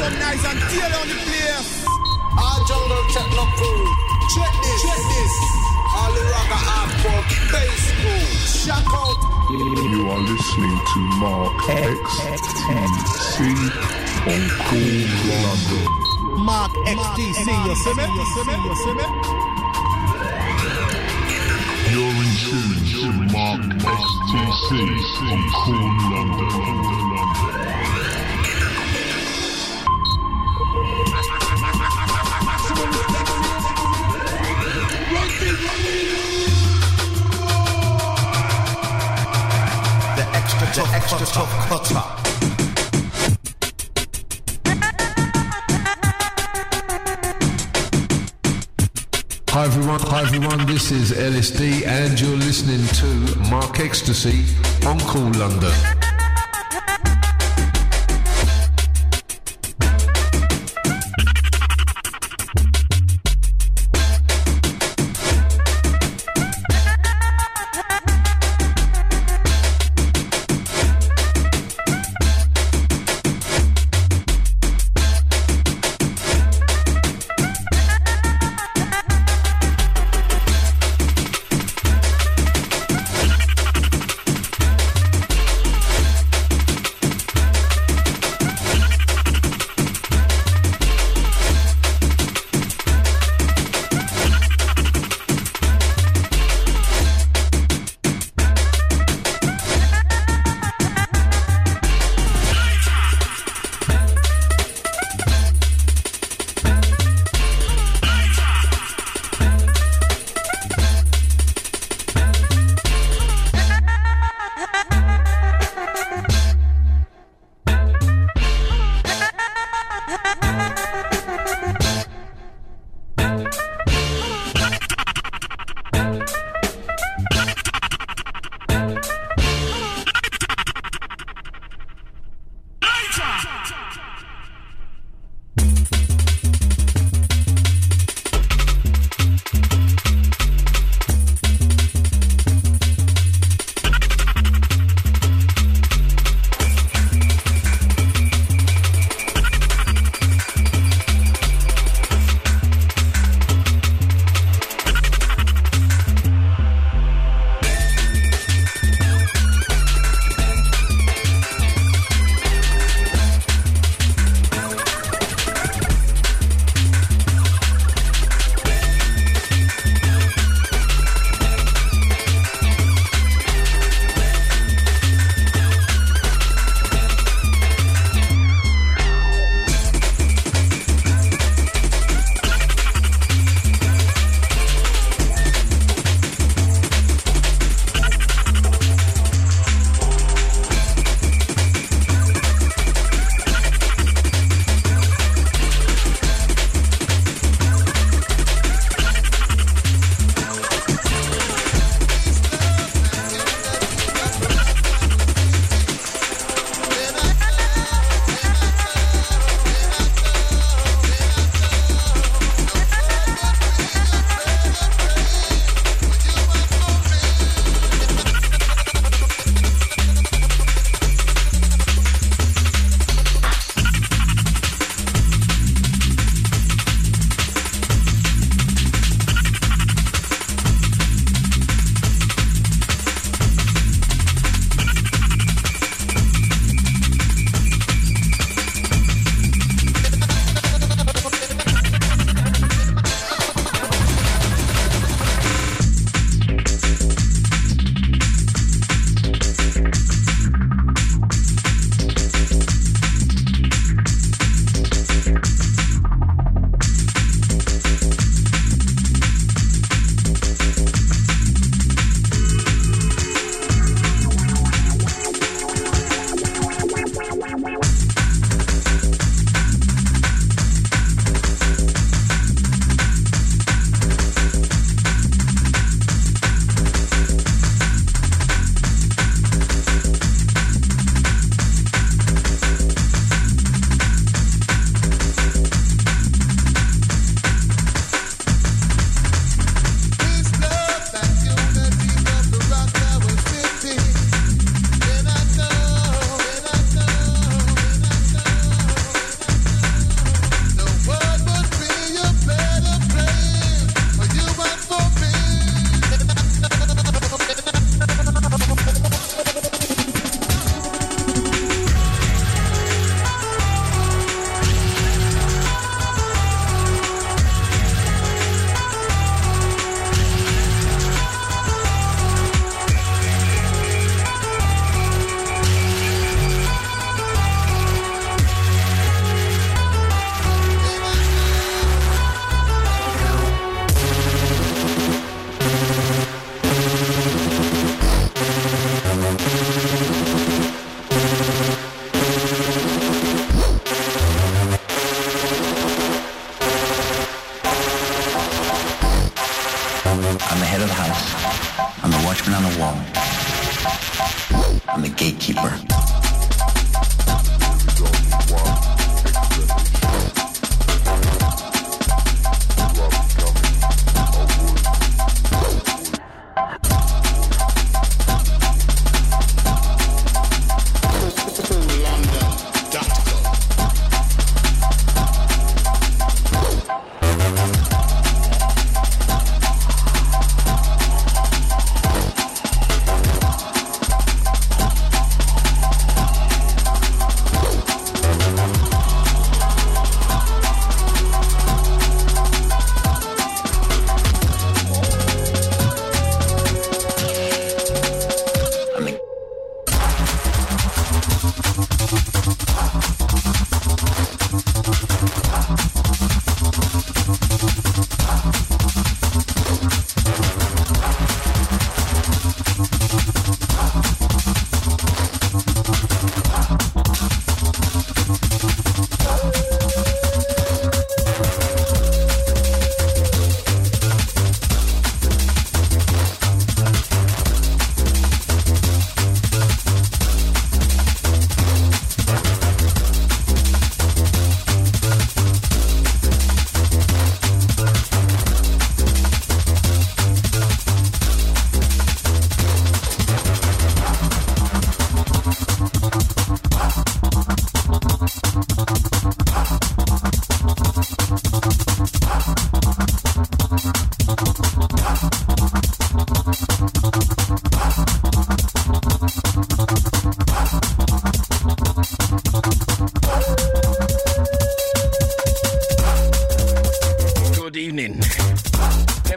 come nice and tear down the place. Our jungle techno crew. Check this. All the rocker hardcore bass crew. Shock out. You are listening to Mark XTC on Cool London. Mark XTC, you see me? You're in tune to Mark XTC on Cool London. The extra tough cutter. Hi everyone, this is LSD and you're listening to Mark Ecstasy on Cool London.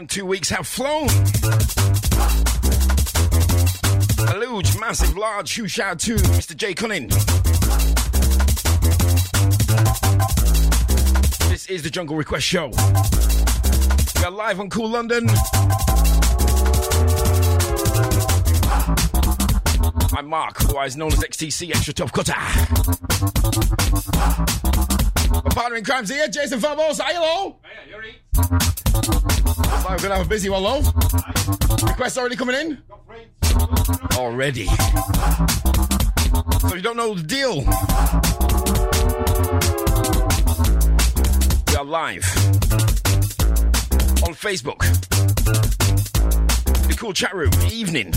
2 weeks have flown. A huge, massive, large huge shout out to Mr. J. Cunning. This is the Jungle Request Show. We are live on Cool London. I'm Mark, otherwise known as XTC, Extra Tough Cutter. My partner in crime's here, Jason Fabos. Say hello. Hiya, you're right. Looks like we're going to have a busy one, love. Requests already coming in? Already. So if you don't know the deal, we are live on Facebook. The cool chat room, evening.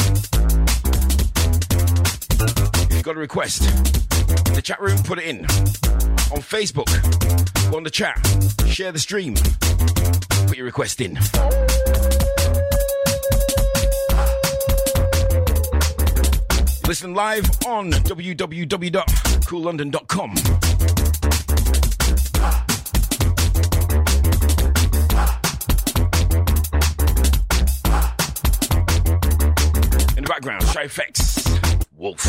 If you've got a request in the chat room, put it in. On Facebook, go on the chat, share the stream, put your request in. Listen live on www.coollondon.com. In the background, Shy Effects, Wolf.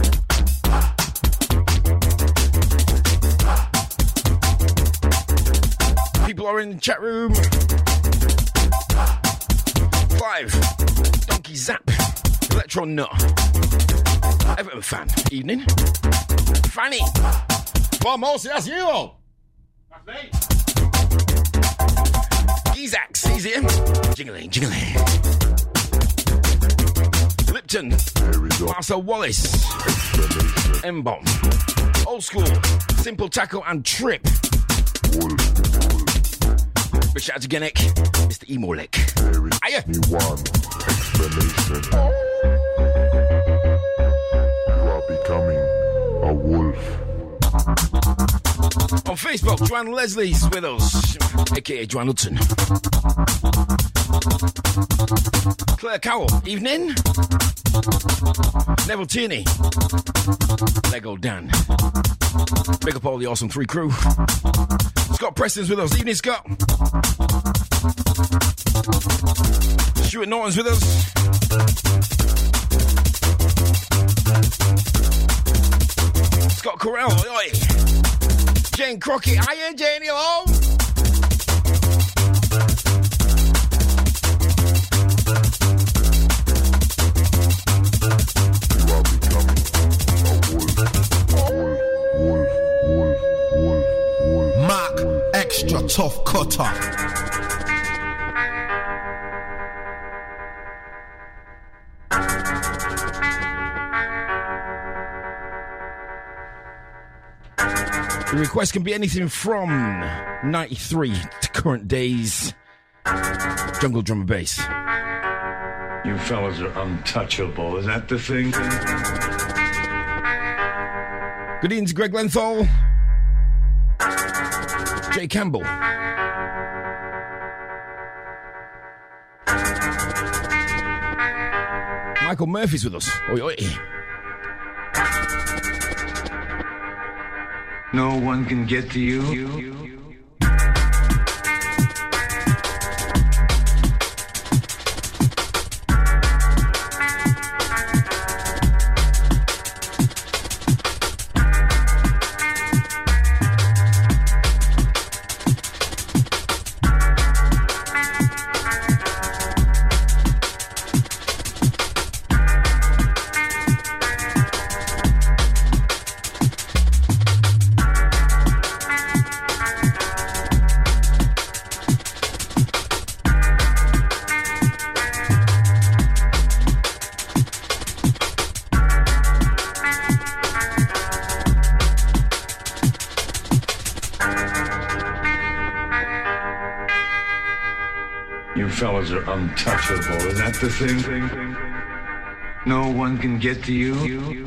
People are in the chat room. Clive, Donkey Zap, Electron Nut, Everton fan, evening. Fanny. Well, mostly that's you all. That's me. Gizax, he's here. Jingling, jingling. Lipton, Marcel Wallace, M-Bomb, Old School, Simple Tackle and Trip. Big shout out to Genek, Mr. Emolek. Hiya. One explanation. You are becoming a wolf. On Facebook, Joanne Leslie's with us, aka Joanne Hudson. Claire Cowell, evening. Neville Tierney, Lego Dan. Big up all the Awesome 3 crew. Scott Preston's with us. Evening, Scott. Stuart Norton's with us. Scott Correll, oi. Jane Crockett, hiya Jane, hello. You are becoming a wolf. Mark, extra tough cutter. The request can be anything from 93 to current days. Jungle drum and bass. You fellas are untouchable, is that the thing? Good evening to Greg Lenthal. Jay Campbell. Michael Murphy's with us. Oi, oi. No one can get to you. Fellas are untouchable, is that the thing? No one can get to you.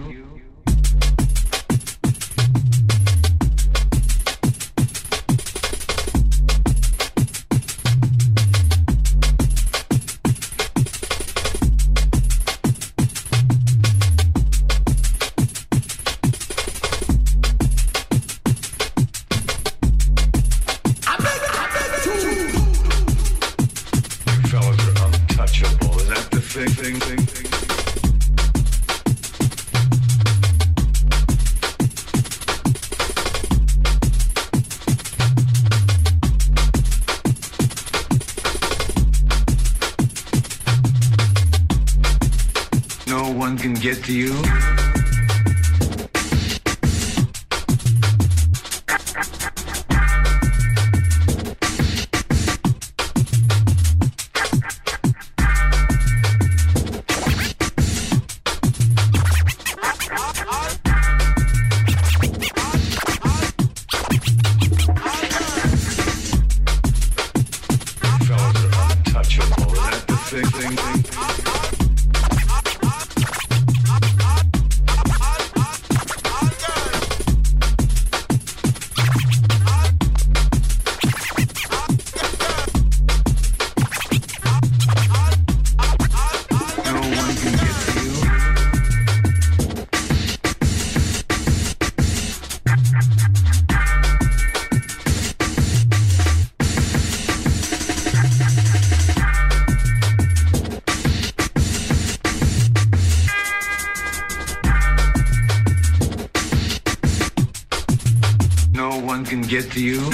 get to you. Get to you.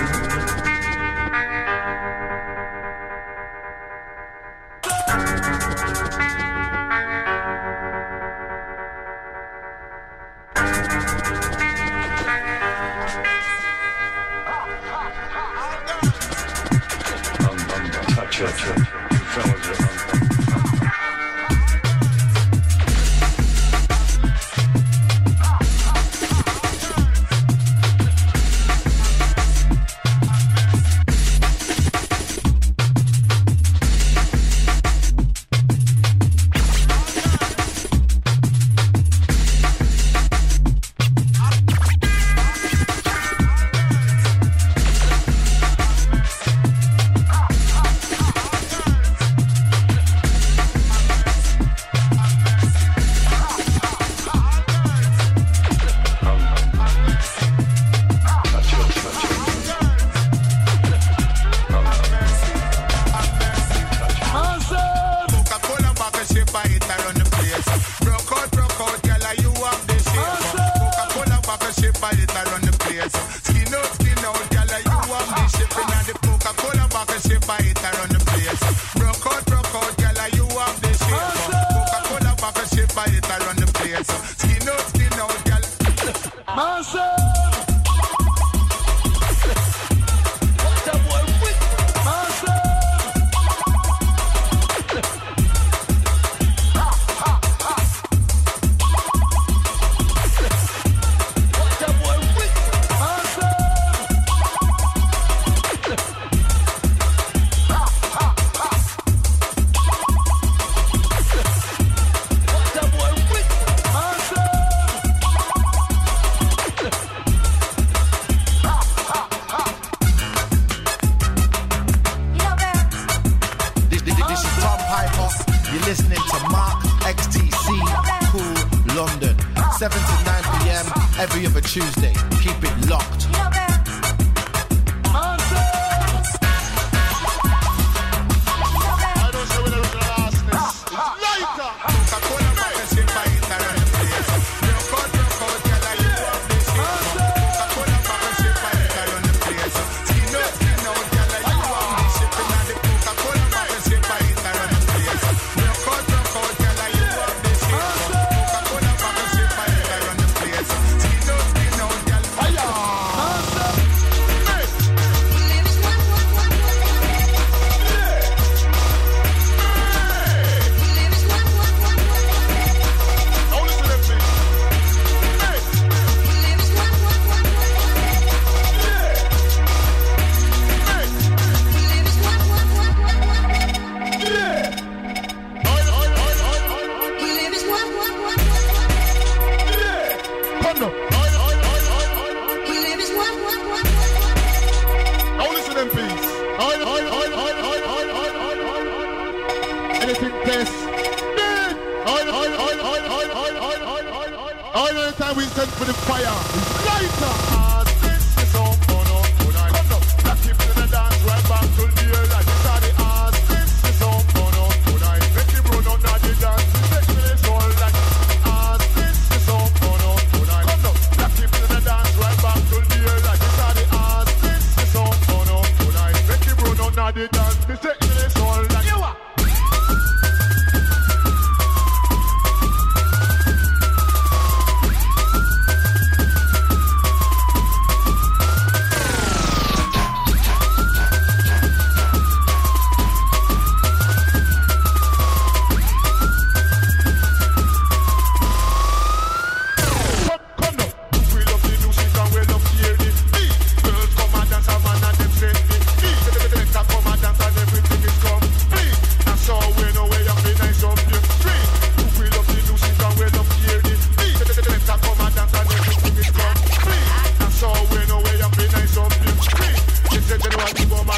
Tuesday. Keep it locked.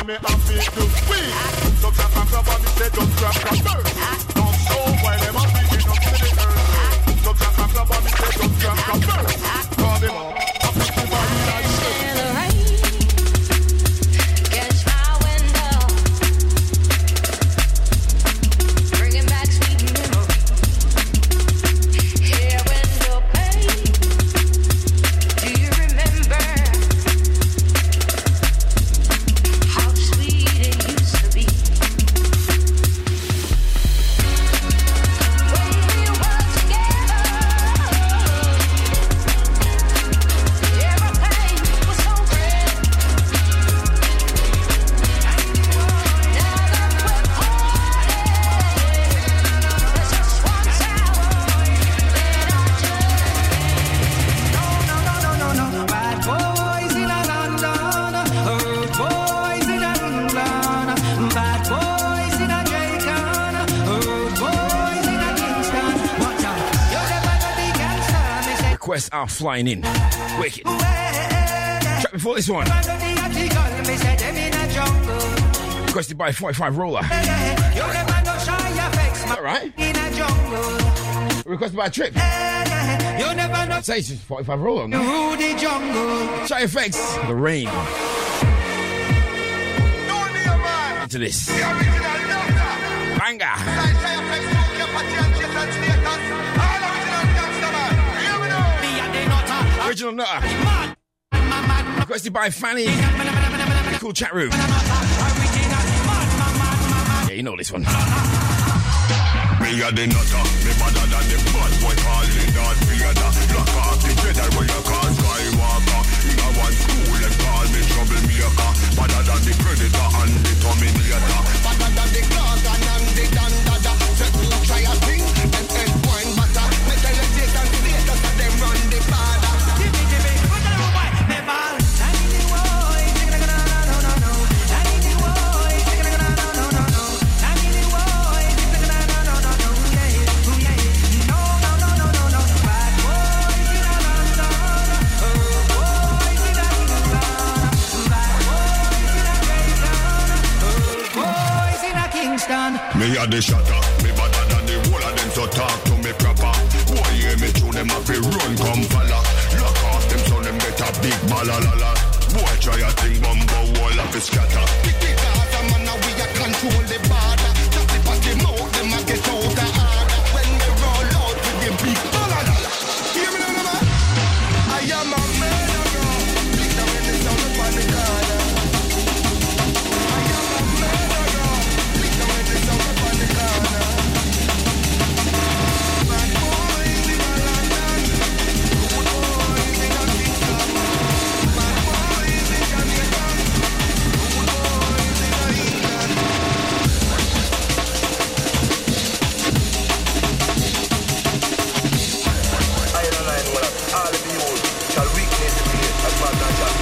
me happy to win. So grab a grab and me say just grab a bird. Don't show while them a picking up to the earth. So grab a grab and me say just grab a bird. Call them up, happy to buy like shit. Requests are flying in. Wicked. Track before this one. Requested by 45 Roller. Alright. Requested by Trip. Say it's 45 Roller. No? Shy Effects. The Rain. Into this. Banger. Original Nutter. Requested by Fanny. Cool chat room. Yeah, you know this one. Me a the nutter, me better than the bad boy calling Darth Vader. Lock off the Jedi when you call Skywalker. In a one school and call me troublemaker. Better than the Predator and the Terminator. Better than the Gargan and the Dandada. Set me try a thing, them head wine butter. Me tell the Satan and Satan that them run the border. Me a the shatter, me better than the whole of them, so talk to me proper. Boy, hear me tune them up, run, come follow. Lock off them, so them get a big balalala. Boy, try a thing, bumbo, wall up, scatter. Pick the Gaza, man, now we a control the border. Just the party mouth, them a get out the order. When they roll out with the big balalala. Hear me now, man? I am a murderer. Pick them in the sound upon the corner. I am a murderer. Pick them in the sound upon the corner. Bad boys in a London. Good boys in a Kingston. Bad boys in Jamaica. Good boys in a England. I don't know what all of you shall weakness be as bad as shall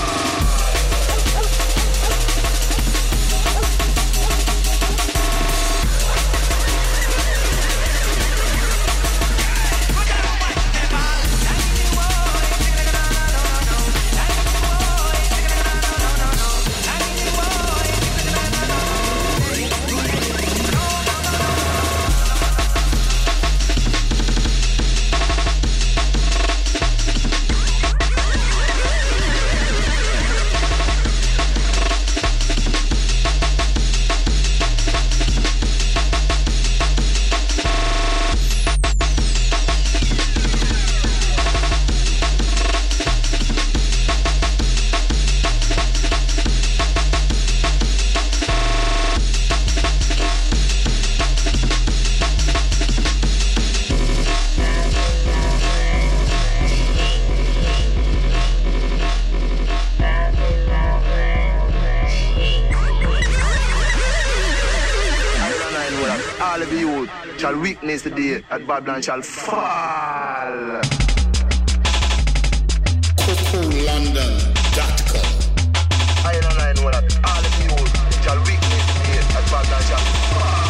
shall weakness today at Babylon shall fall. CocoLondon.com. I don't know that all of you shall weakness today at Babylon shall fall.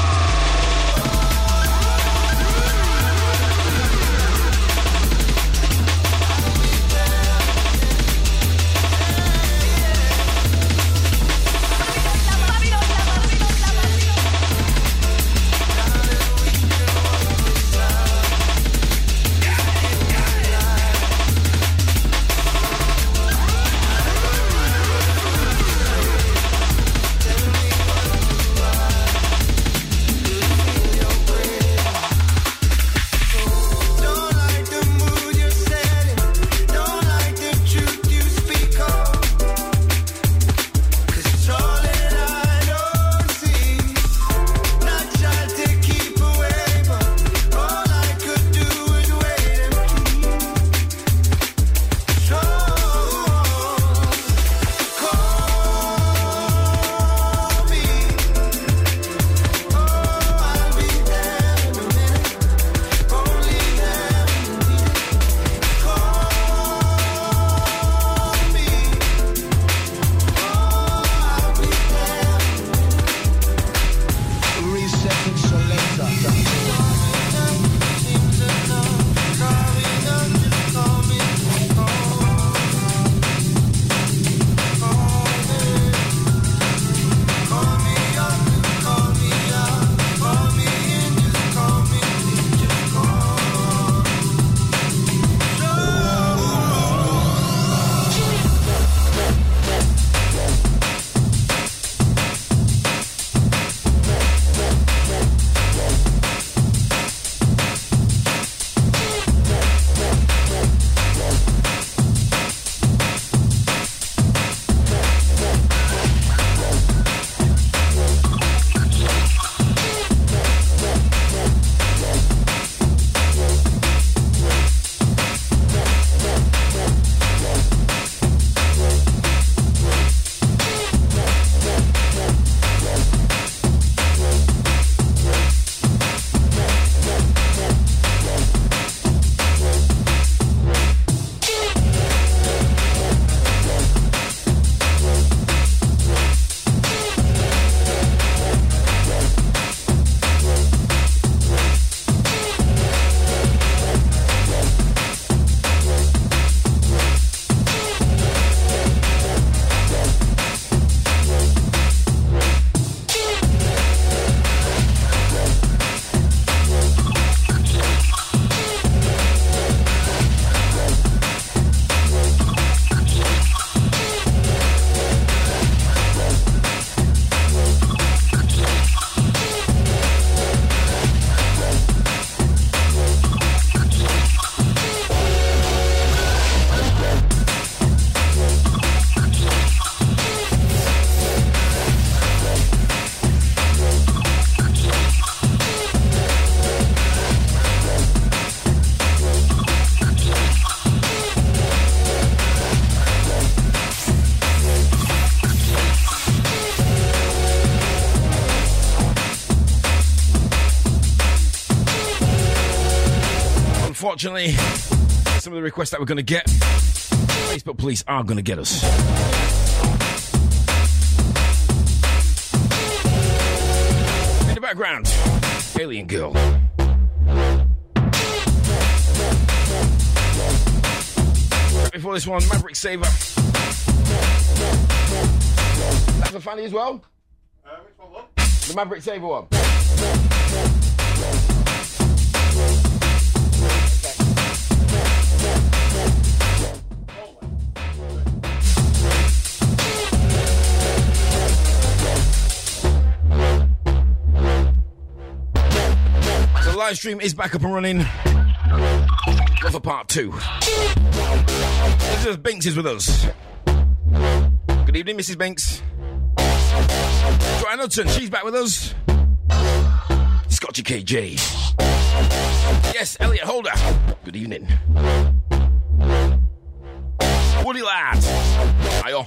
Unfortunately, some of the requests that we're going to get, Facebook police are going to get us. In the background, Alien Girl. Before this one, Maverick Saver. That's a fanny as well? Which one, look? The Maverick Saver one. So the live stream is back up and running. Go for part 2. Elizabeth Banks is with us. Good evening, Mrs. Banks. Joanne Hudson, she's back with us. Scotchy KJ. Yes, Elliot Holder. Good evening. Woody Lad. Ayo.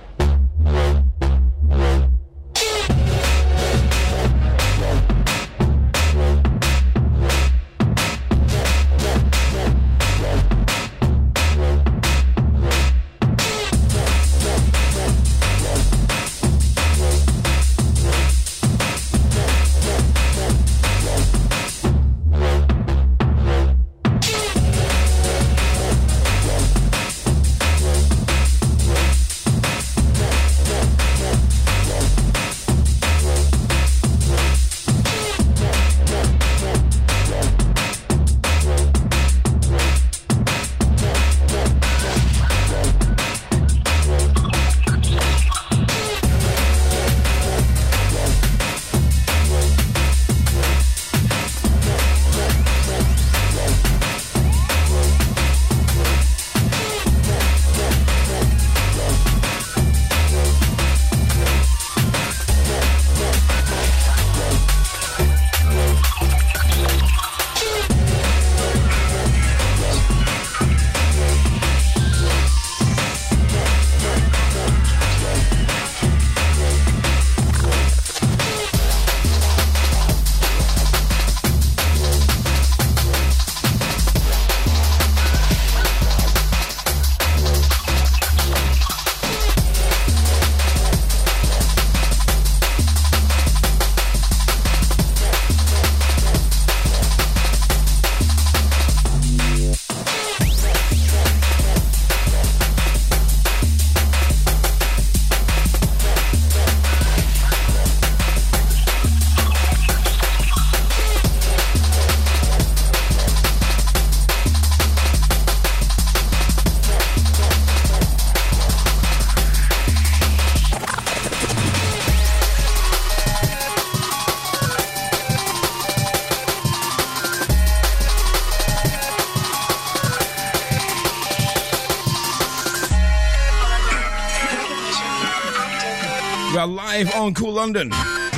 We are live on Cool London.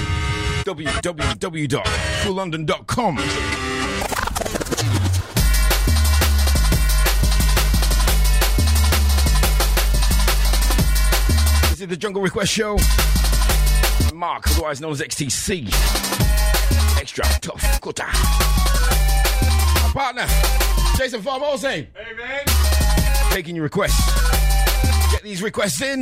www.coollondon.com. This is the Jungle Request Show. Mark, otherwise known as XTC. Extra tough cutter. My partner, Jason Farmosey. Hey, man. Taking your requests. Get these requests in.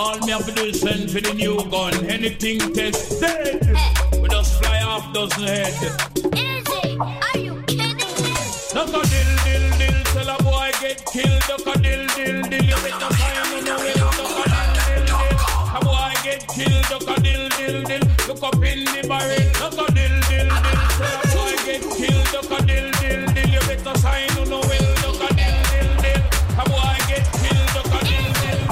All me have to do is send for the new gun. Anything tested, we just fly off dozen head. Easy, are you kidding me? Duck a dill, tell a boy get killed. Duck a dill, you better find on the way. Duck a dill, a boy get killed. Duck a dill, look up in the barrel. Duck a dill, tell a boy get killed. Duck a dill, you better sign on the way. Duck a dill, a boy get killed. Duck a dill.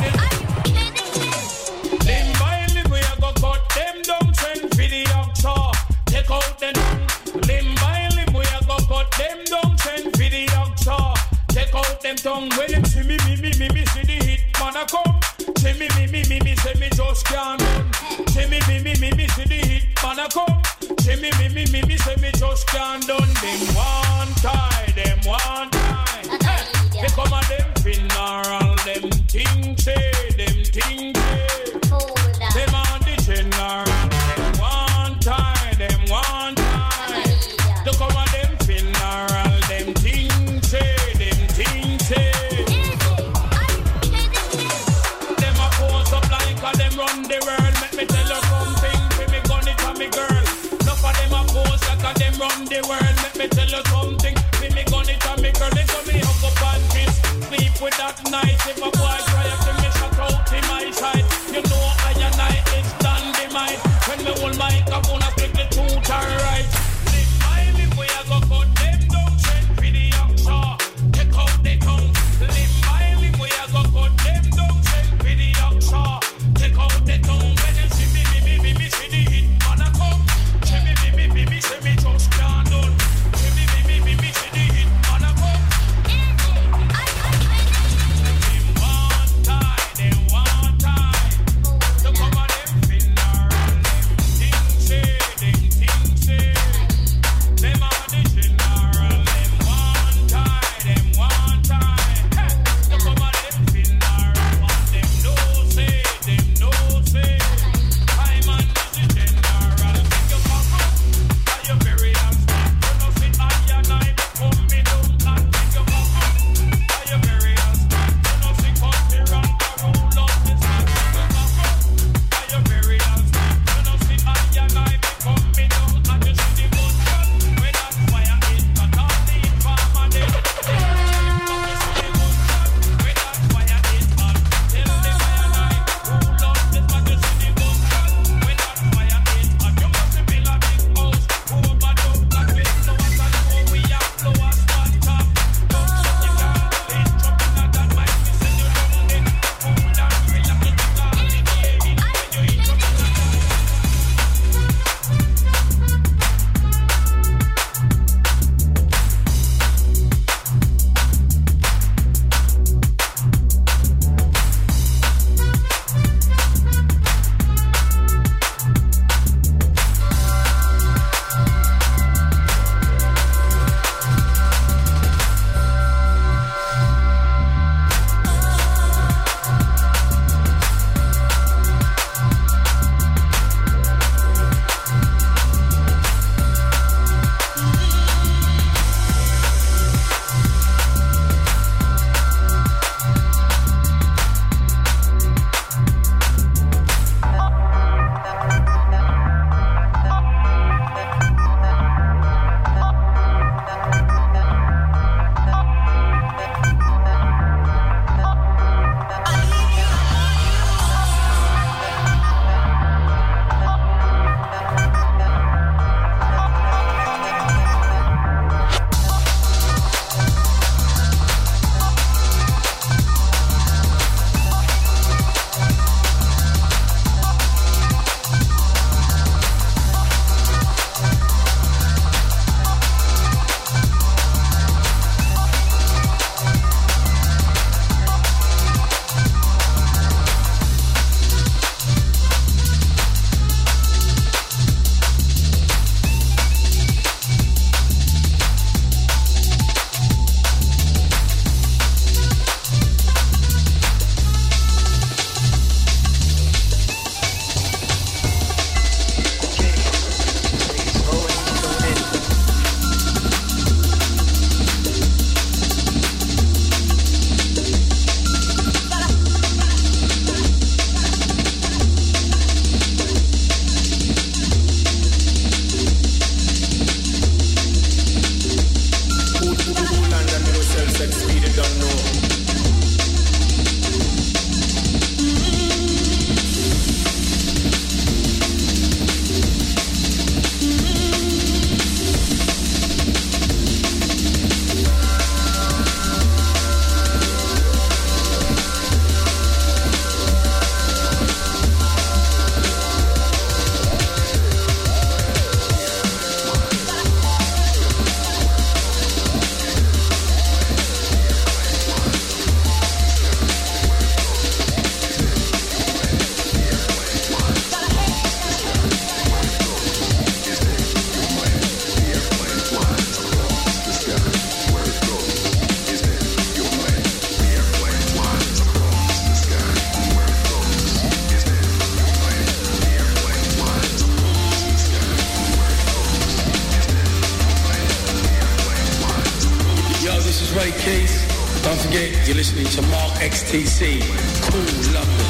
Limb by limb we a go cut them down, send for the oxa. Take out them. Limb by limb we a go cut them down, send for the oxa. Take out them tongue. When them see me, see the hit man a come. See me, say me just can't run. See me, see the hit man a come. See me, say me just can't done. Them one tie, them one tie. Hey, they come at them funeral, them things say, them things say. Them on the general, them one tie, them one tie. They come at them funeral, them things say, them things say. Them a pose up like a them run the world. Make me tell you something, for me gun it and me girl. Enough of them a pose like a them run the world. Make me tell you something, for me gun it and me girl. They tell me hug up and kiss, sleep with that night. If a boy try to me shut out in my side, you know I and I is dynamite. When me hold my microphone, I speak the truth alright. Live my live, we a go cut them down, send for the oxa. Take out the tongue. Live my live, we a go cut them down, send for the oxa. Take out the tongue. When you see me, see the hit man a come. See me, see me just can't done. See me, see the hit man a come. it. You're listening to Mark XTC. Cool London.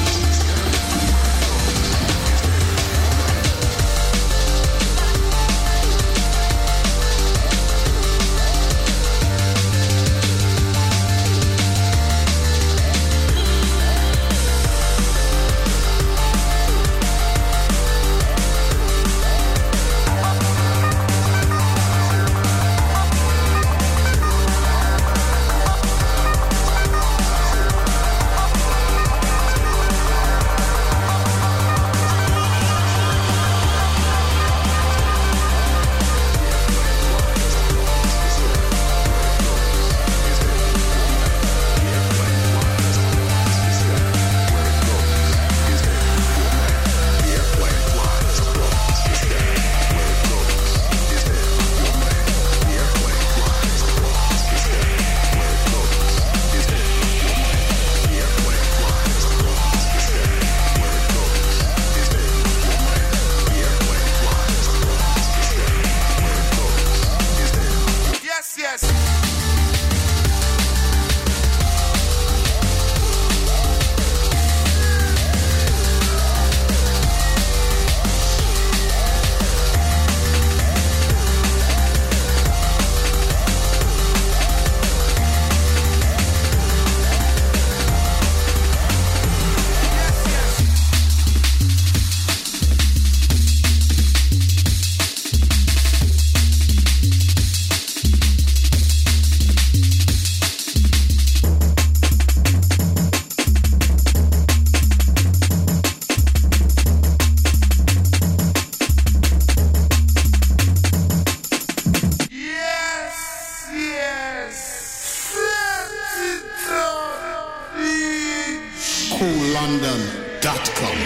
CoolLondon.com.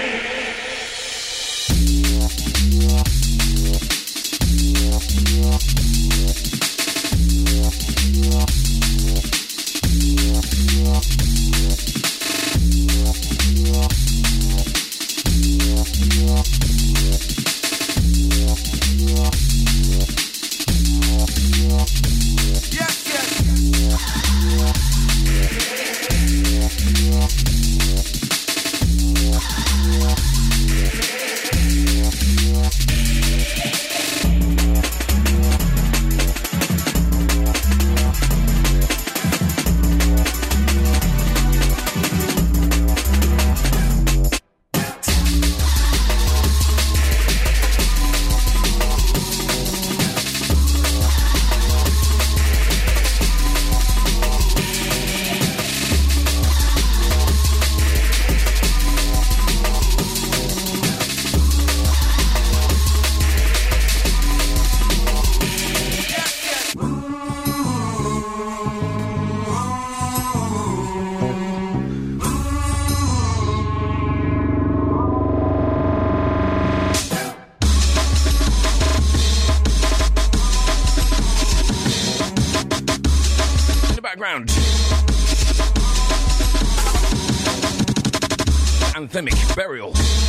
Anthemic Burial.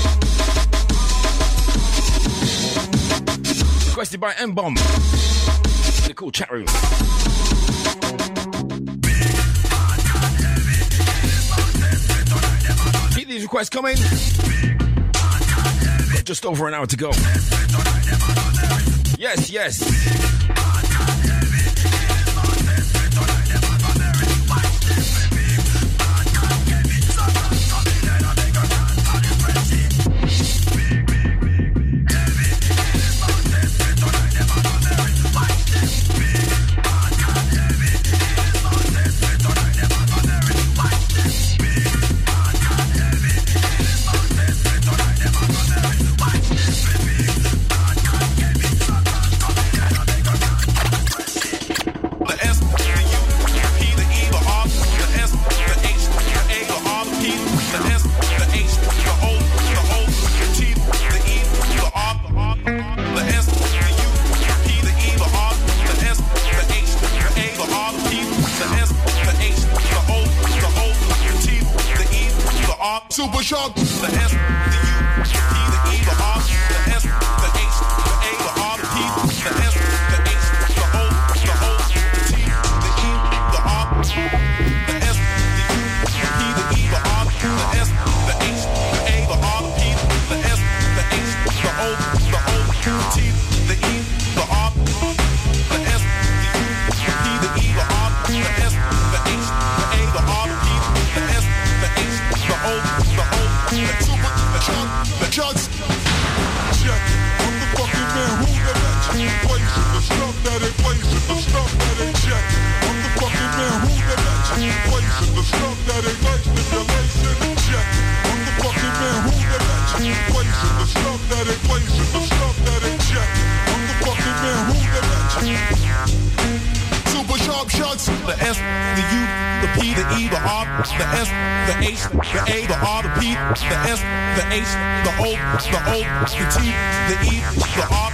Requested by M-Bomb in the cool chat room. Keep these requests coming. Got just over an hour to go. Yes, yes. Super Shock. The S, the U, the P, the E, the R, the S, the H, the A, the R, the P, the S, the H, the O, the T, the E, the R, the equation. The stuff that ain't right stipulation. Check. I'm the fucking man who the next equation. The stuff that ain't equation. The stuff that ain't check. I'm the fucking man who the next. Super sharp shots. The S, the U, the P, the E, the R, the S, the H, the A, the R, the P, the S, the H, the O, the T, the E, the R.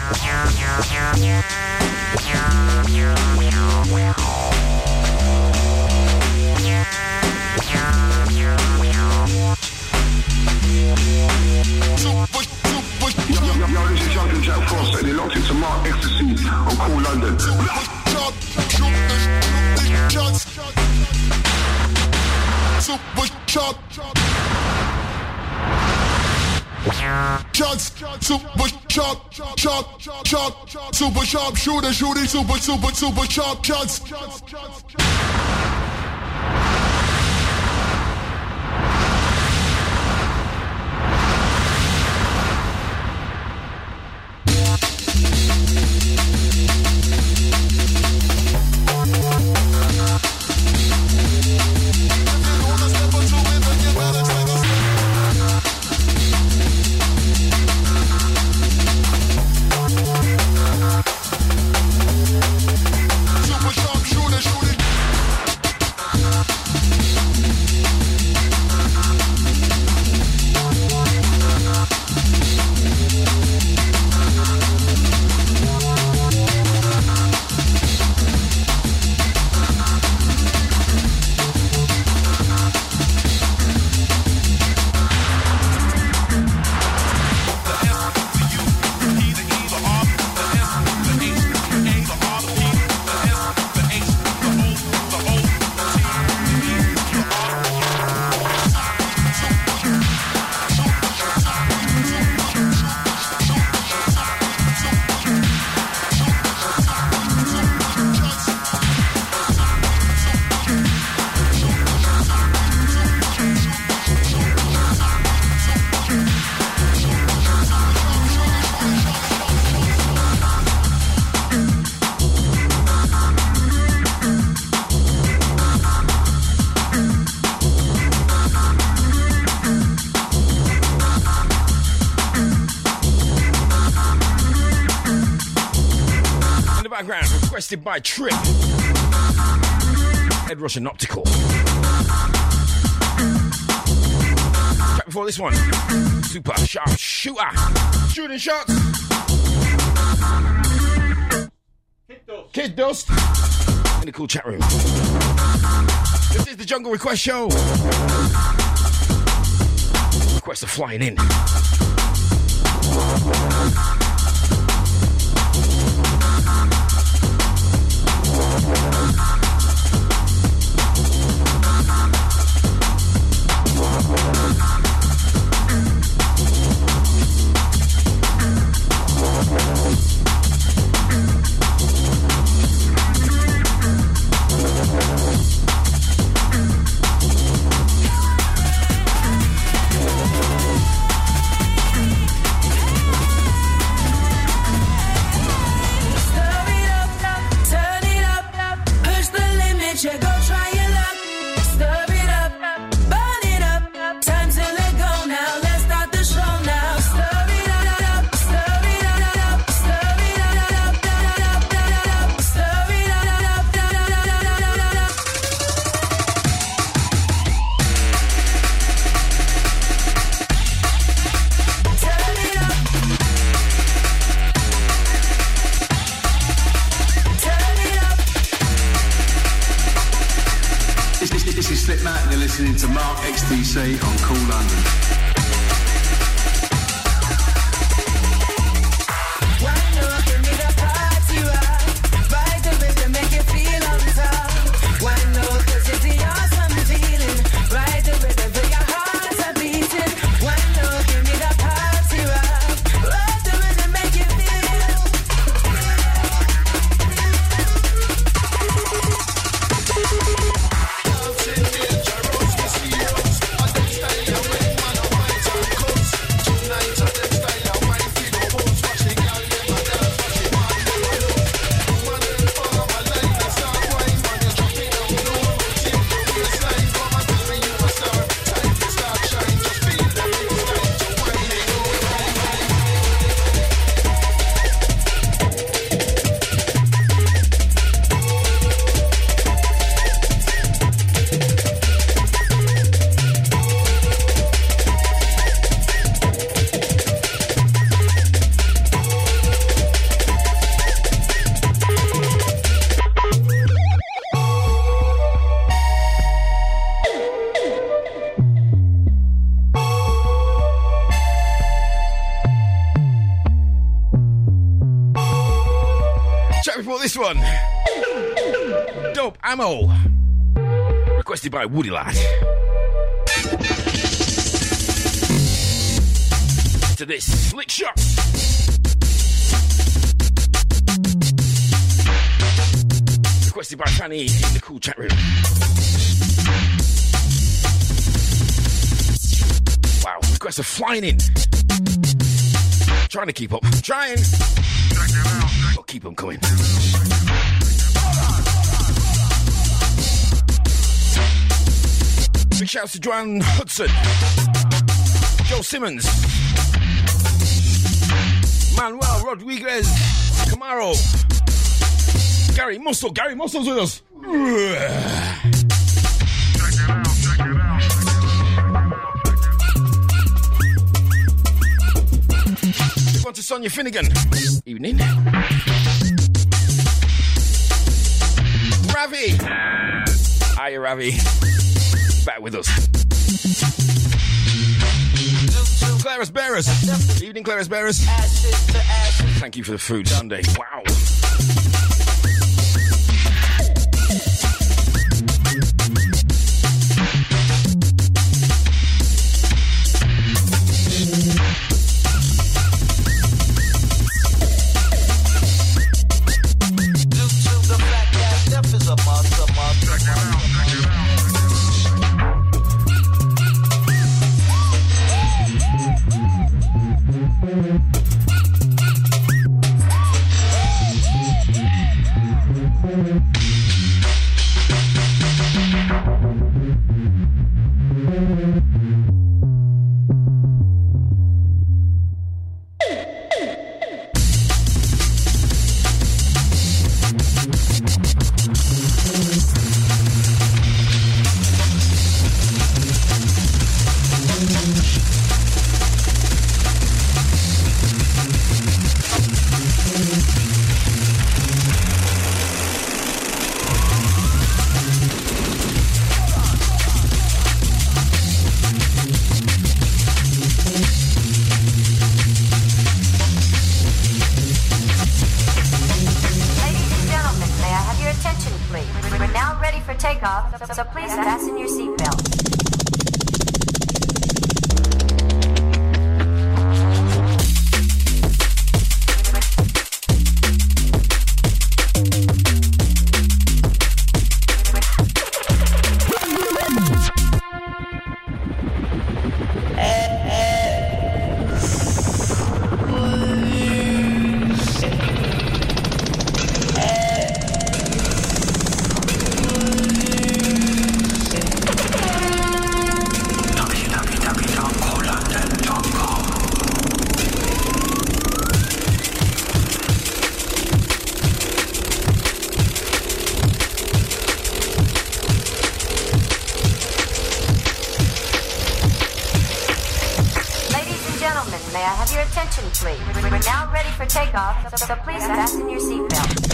Yo, this is Young Jack Frost, and you're locked into Mark Ecstasy on Cool London. Super sharp shots, super sharp shooting, super sharp shots. Requested by Trip, Ed Rush and Optical. Track before this one, Super Sharp Shooter, shooting shots. Kid Dust in the cool chat room. This is the Jungle Request Show. Requests are flying in. Listening to Mark XTC on Cool London. brought this one. Dope Ammo. Requested by Woody Lad. To this, Slick Shot. Requested by Fanny in the cool chat room. Wow, requests are flying in. Trying to keep up. Trying. But keep them coming. Big shouts to Joanne Hudson. Joe Simmons. Manuel Rodriguez. Camaro. Gary Muscle. Gary Muscle's with us. Big one to Sonia Finnegan. Evening. Ravi. Hiya, Ravi. Back with us. Claris Bearers. Evening, Claris Bearers. Thank you for the food Sunday. Wow. So please fasten your seatbelt. So please fasten your seatbelt.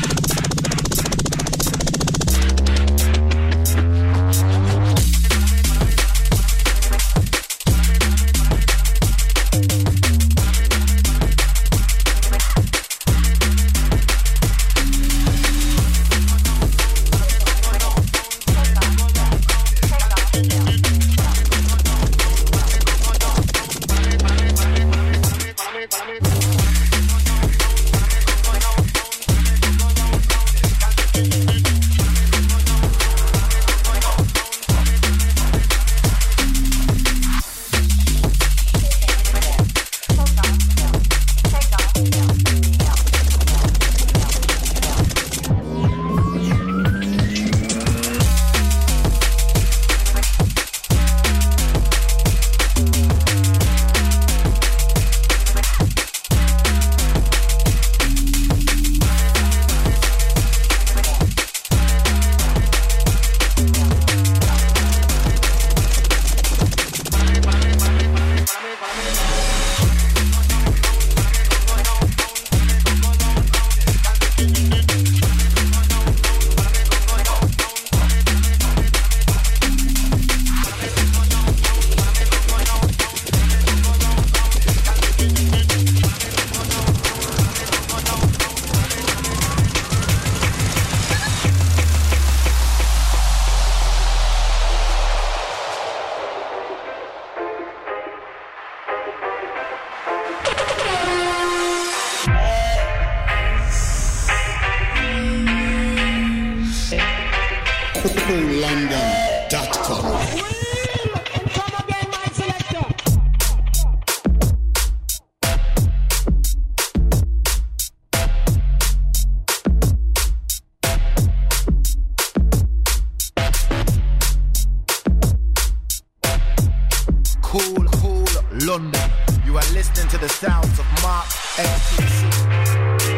CoolLondon.com. London. You are listening to the sounds of Mark XTC.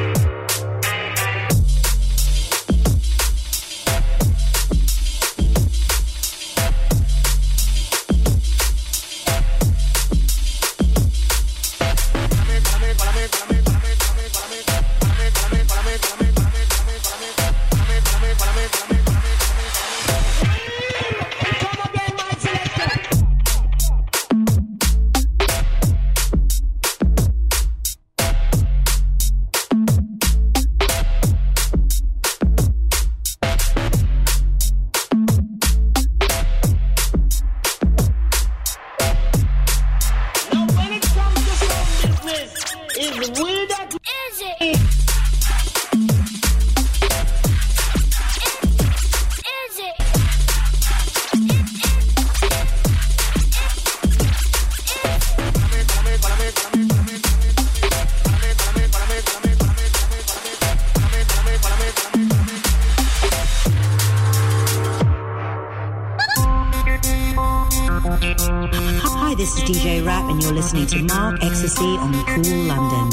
Hi, this is DJ Rap and you're listening to Mark Ecstasy on Cool London.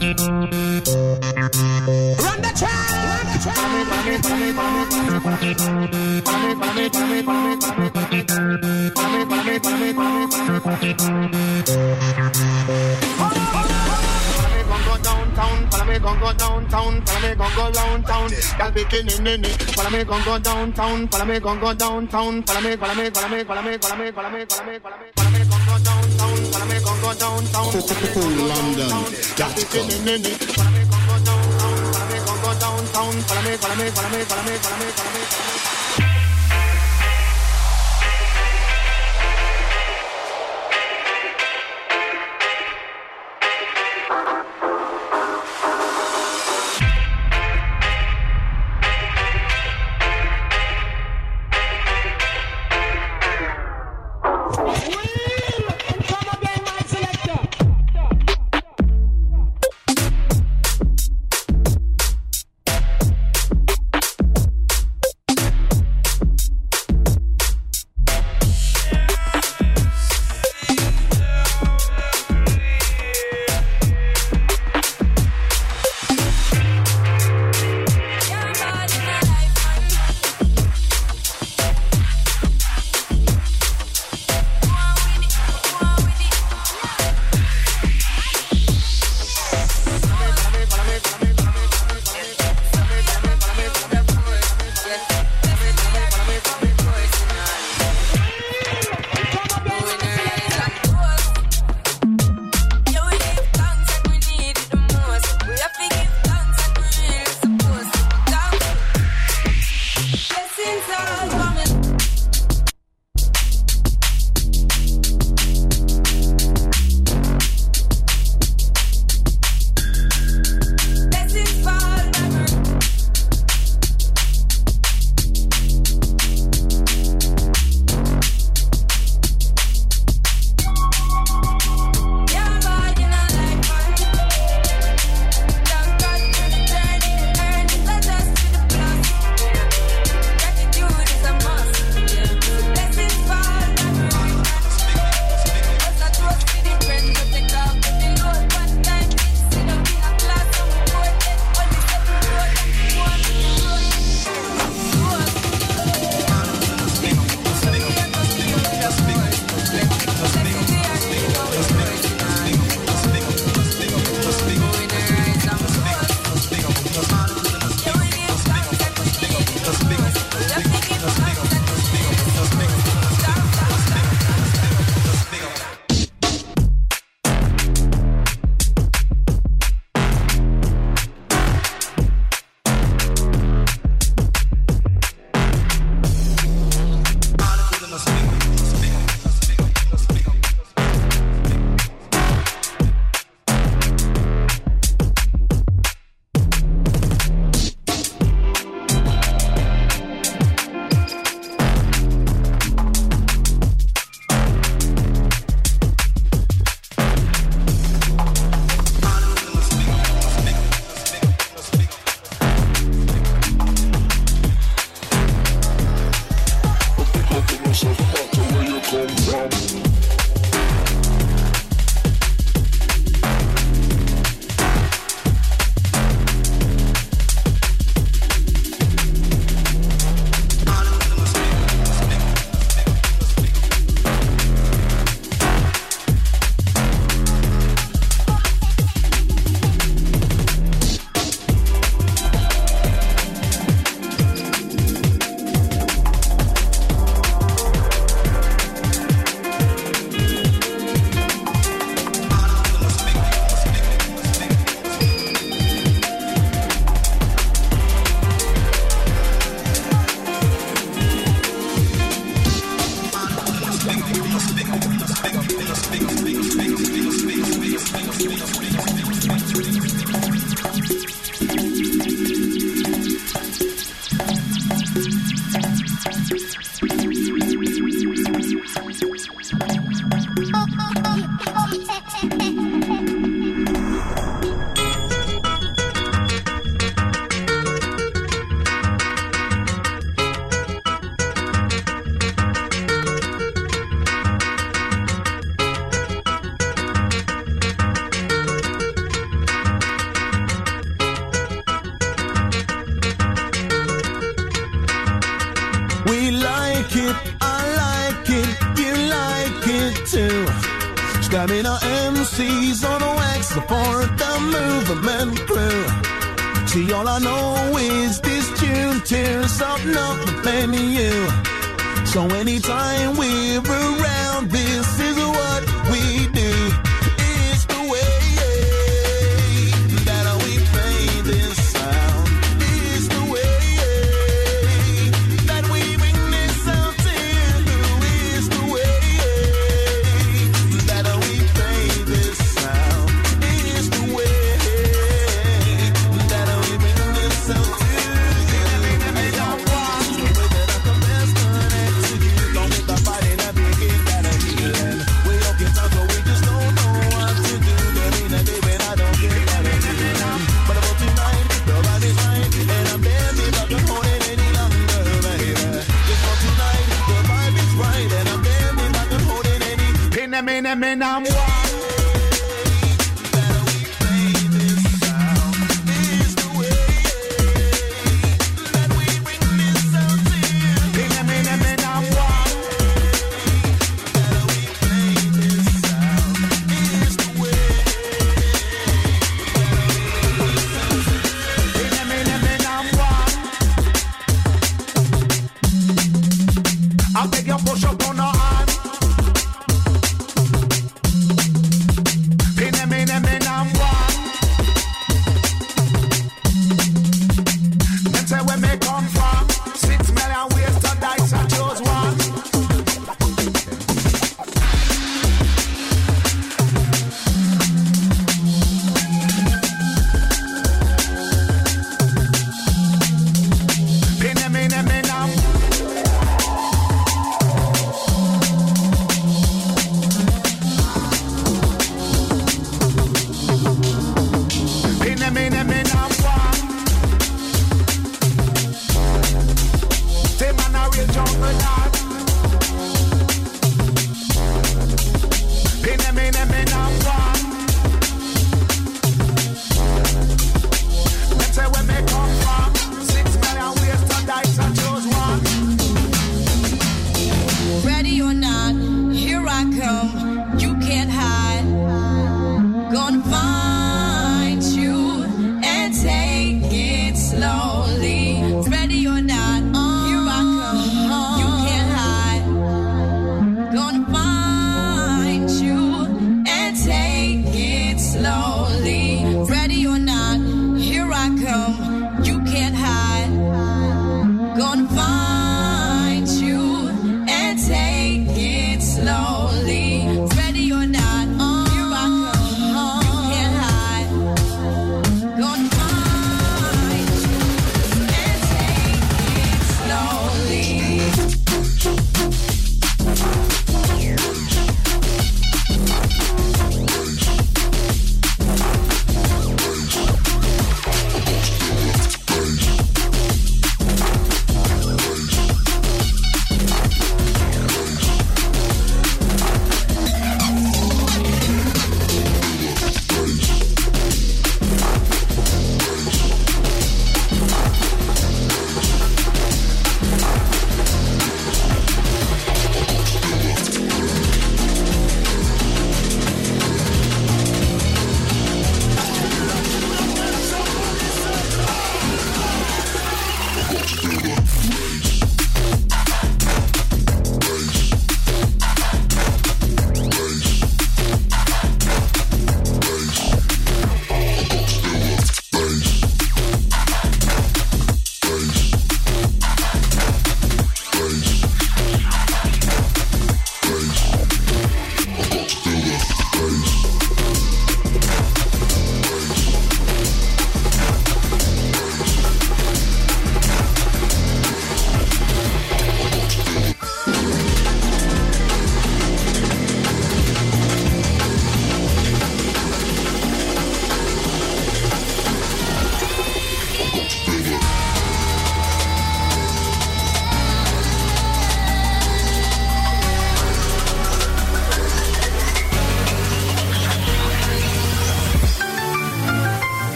Run the downtown, follow me, gon' go downtown, follow me, gon' go downtown. Y'all be killing me, follow me, gon' go downtown, follow me, gon' go downtown, follow me, gon' go downtown, follow me, gon' go downtown. CoolLondon.com. Follow me. We like it, I like it, you like it too. Stamina MCs on a wax for the movement crew. See, all I know is this tune tears up nothing you. So anytime we're around, this is what we do. It's the way that we play this sound. It's the way that we bring this sound to you. It's the way that we play this sound. It's the way that we bring this sound to you. And I want the way that I can best connect to you. Don't get the body that begin that I healing. We don't get time, so we just don't know what to do. There ain't a day when I don't get that I healing. But about tonight, the body's right, and I'm damn if I can hold it any longer, baby. Just for tonight, the vibe is right, and I'm damn if I can hold it any. In a minute, I'm wild. I beg you push up on her hand.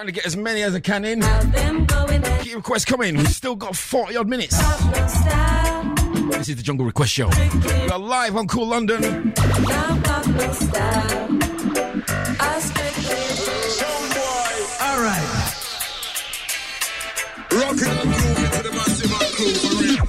Trying to get as many as I can in. Keep requests coming. We've still got 40 odd minutes. This is the Jungle Request Show. We are live on Cool London. Alright. Rockin' and grooving to the massive crew for real.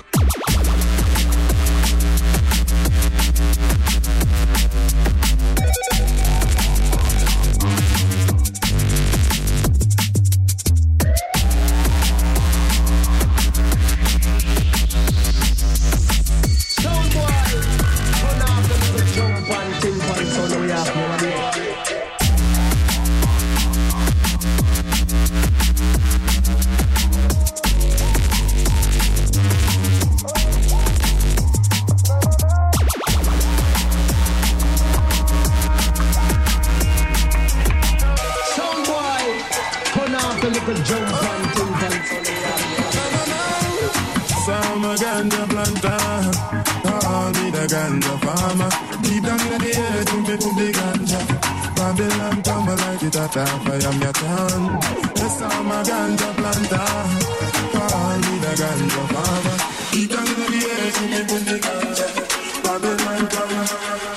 I am your town. Yes, I'm a ganja planter. Call me the ganja farmer. Eat under the edge and you put the ganja. Babylon come.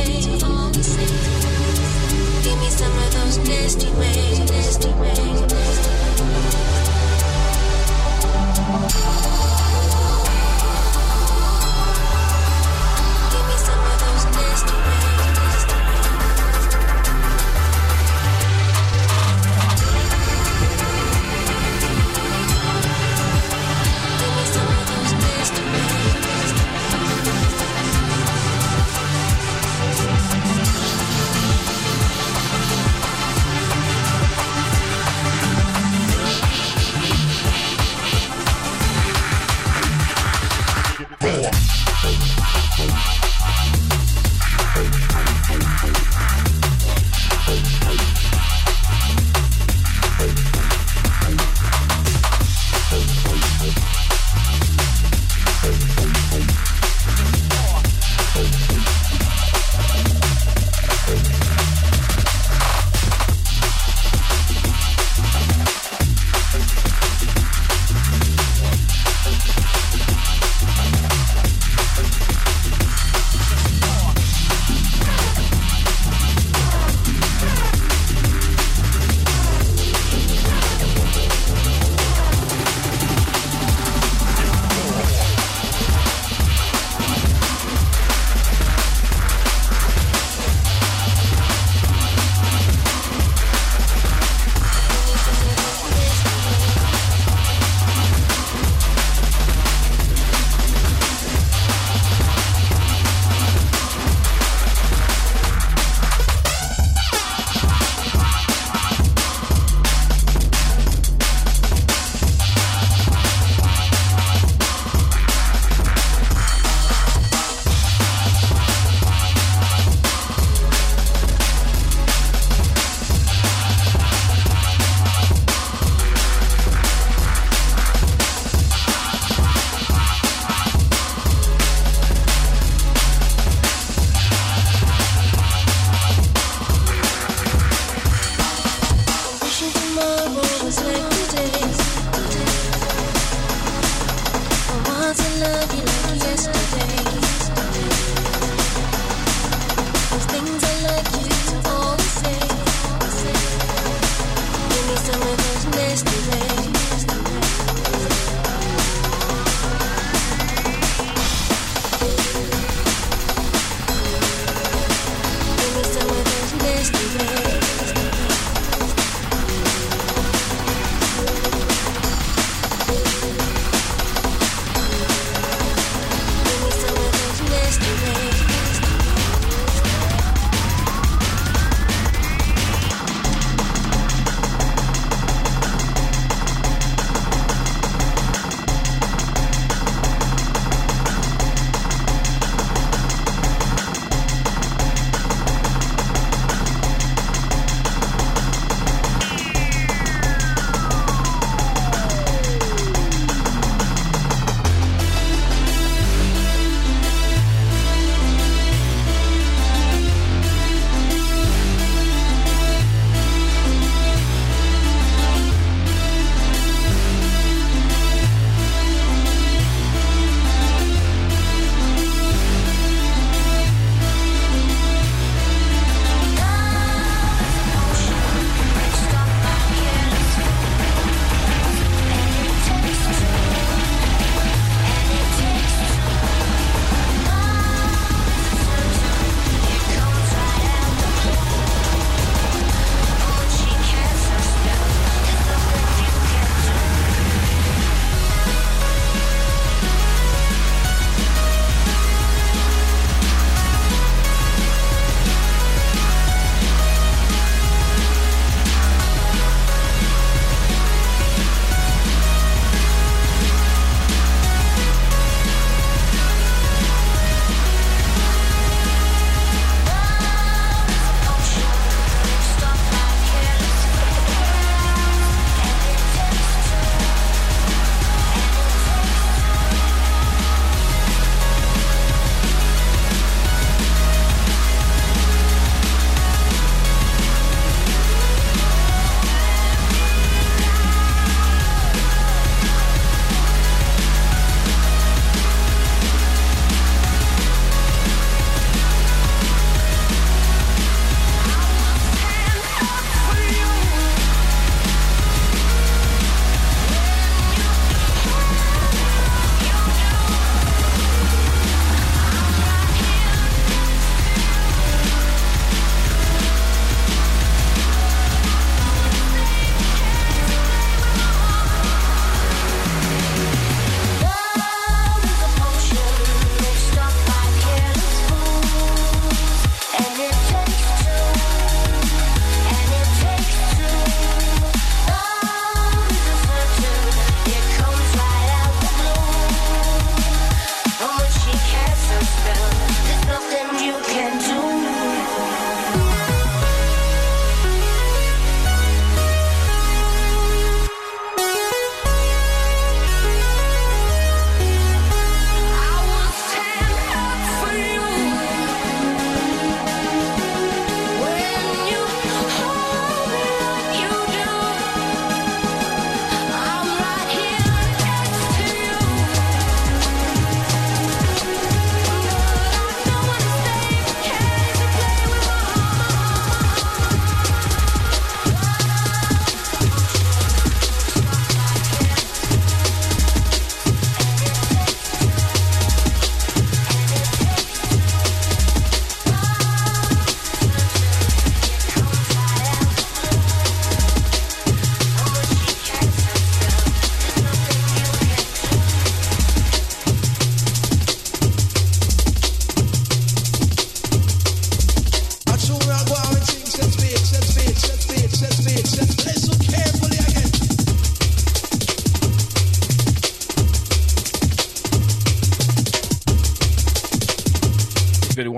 Give me some of those nasty ways, nasty ways. Give me some of those nasty ways, Give me some of those nasty ways.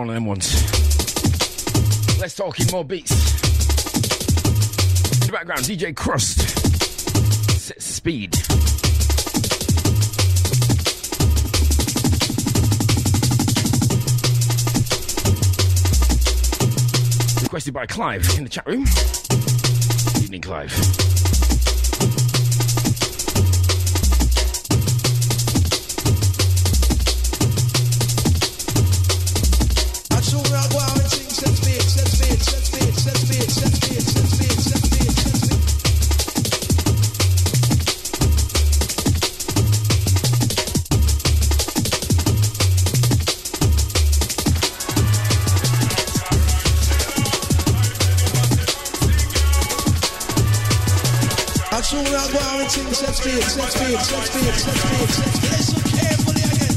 one of them ones. Let's talk in more beats. In the background, DJ Crust. Set speed. Requested by Clive in the chat room. Evening, Clive. Listen carefully again.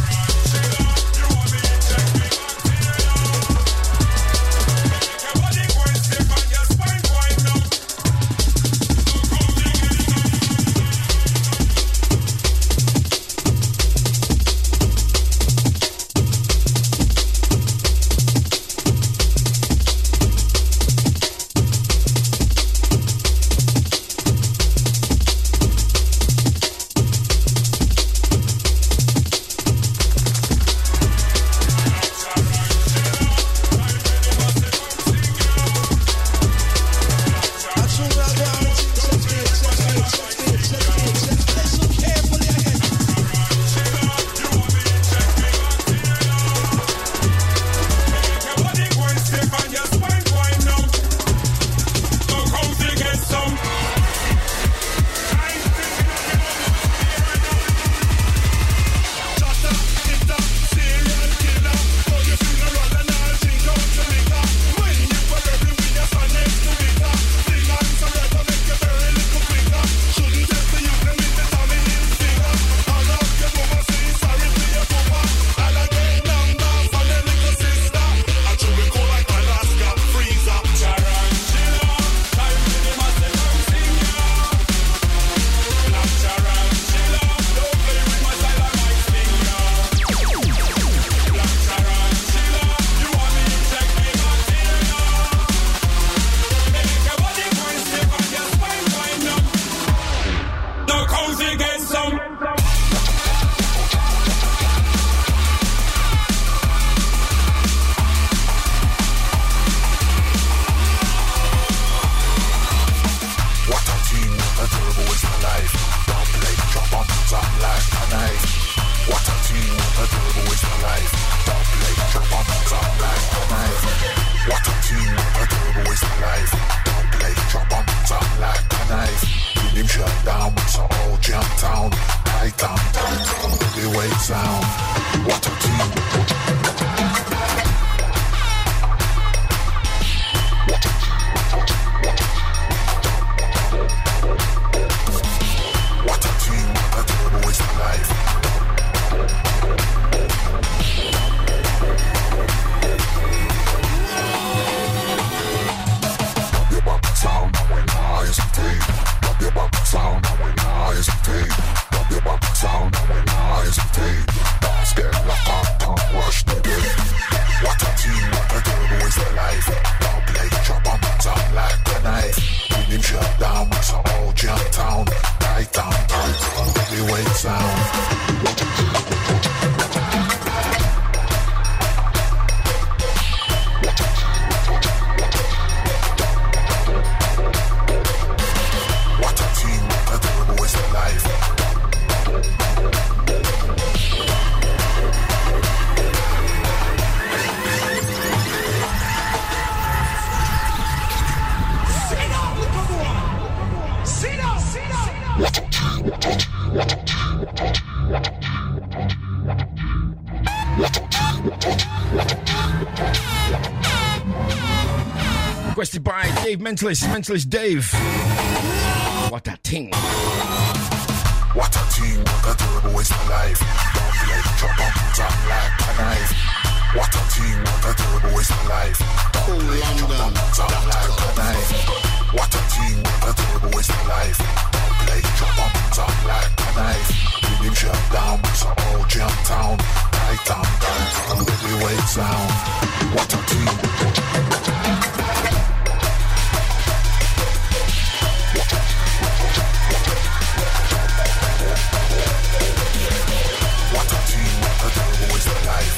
Requested by Dave Mentalist Dave. What a ting. What a ting, what a turbo is my life. Don't play, drop on, drop like a knife. What a ting, what a turbo is my life. Don't play, drop on, drop like a knife. What a ting, what a turbo is my life. Don't play, drop on, drop like a knife. Rhythm shut down, so all jump town. Titan, heavyweight sound. What a team. What a team, what a devil is the life.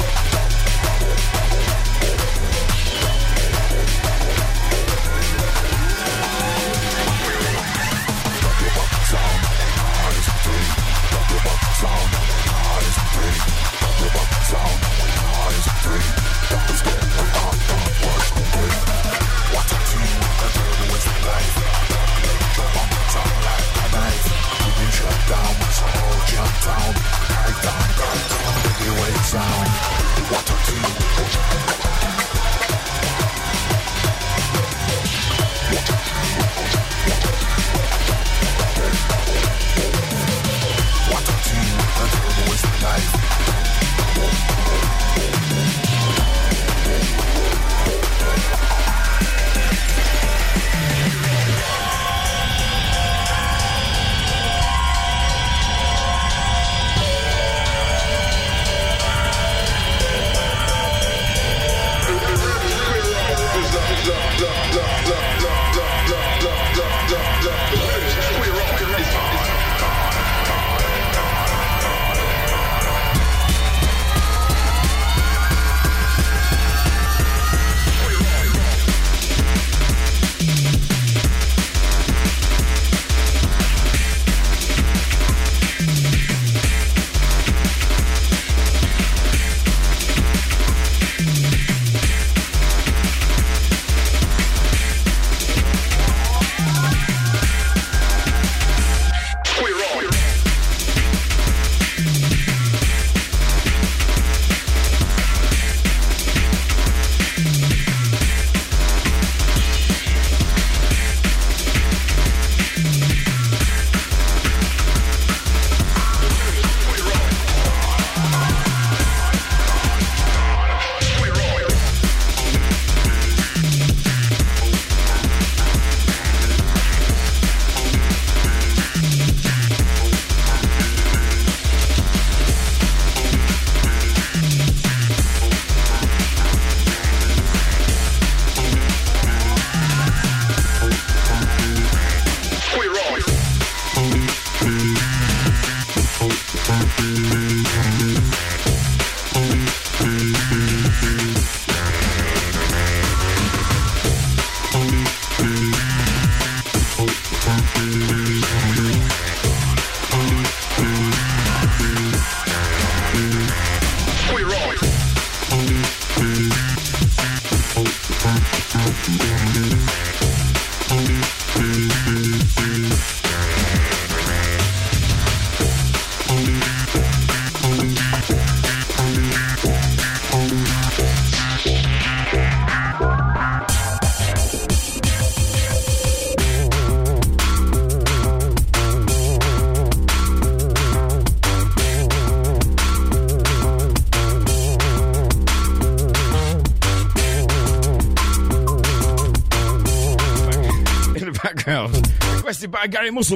Requested by Gary Muscle.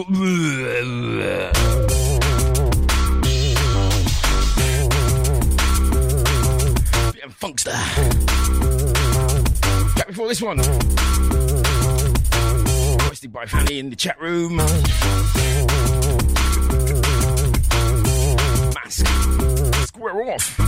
Funkster. Back before this one. Requested by Fanny in the chat room. Mask. Square off.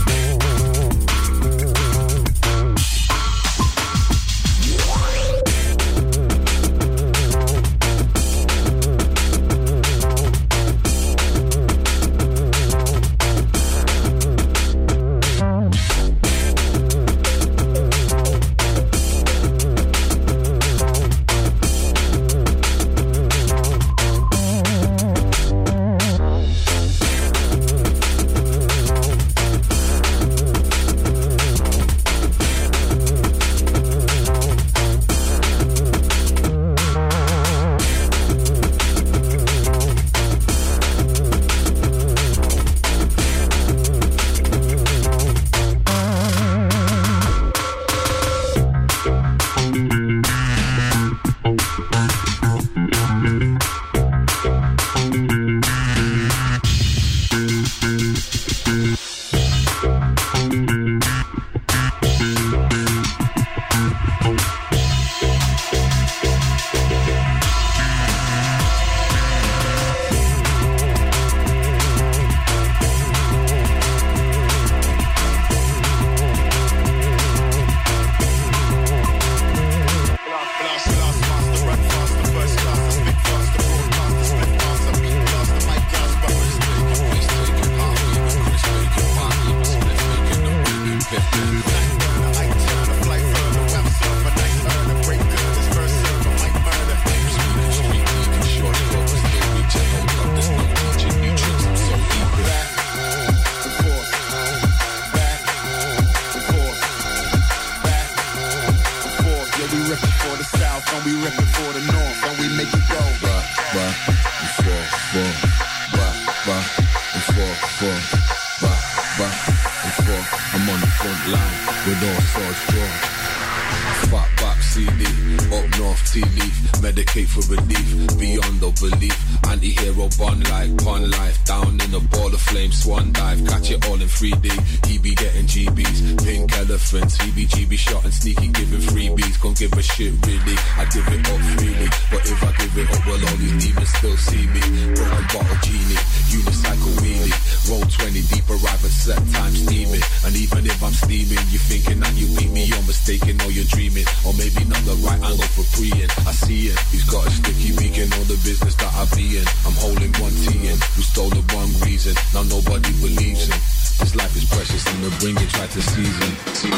ripping for the south, and we ripping for the north, and we make it go. Bah, bah, and four, bah, bah, and four, bah, bah, and four. I'm on the front line with all swords drawn. Fat back CD, up north tea leaf, medicate for relief, beyond the belief. Anti-hero bun like pun life, down in a ball of flame, swan dive, catch it all in 3D. He be getting GBs, pink elephants, VBGB shot and sneaky giving freebies. Can't give a shit really, I give it up freely, but if I give it up, well all these demons still see me. Broken bottle genie, unicycle wheelie, roll 20 deep, arrive at set time steaming. And even if I'm steaming, you thinking that you beat me, you're mistaken or you're dreaming. Or maybe not the right angle for preying. I see it, he's got a sticky beak in all the business that I be in. I'm holding one T in, who stole the wrong reason. Now nobody believes him. His life is precious and the bring it try to season.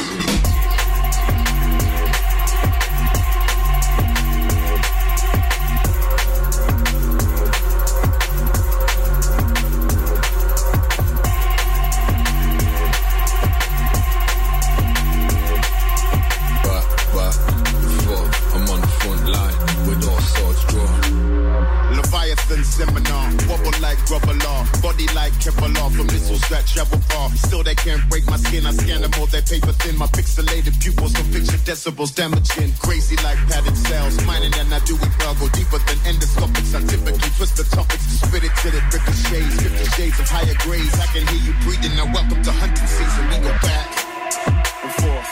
Seminar, wobble like rubber law, body like Kevlar for missiles that travel far. Still they can't break my skin, I scan them all, they paper thin. My pixelated pupils don't picture decibels damaging. Crazy like padded cells, mining and I do it well. Go deeper than endoscopics, I typically twist the topics to spit it till it ricochets. 50 shades of higher grades, I can hear you breathing. Now welcome to hunting season, we go back and forth.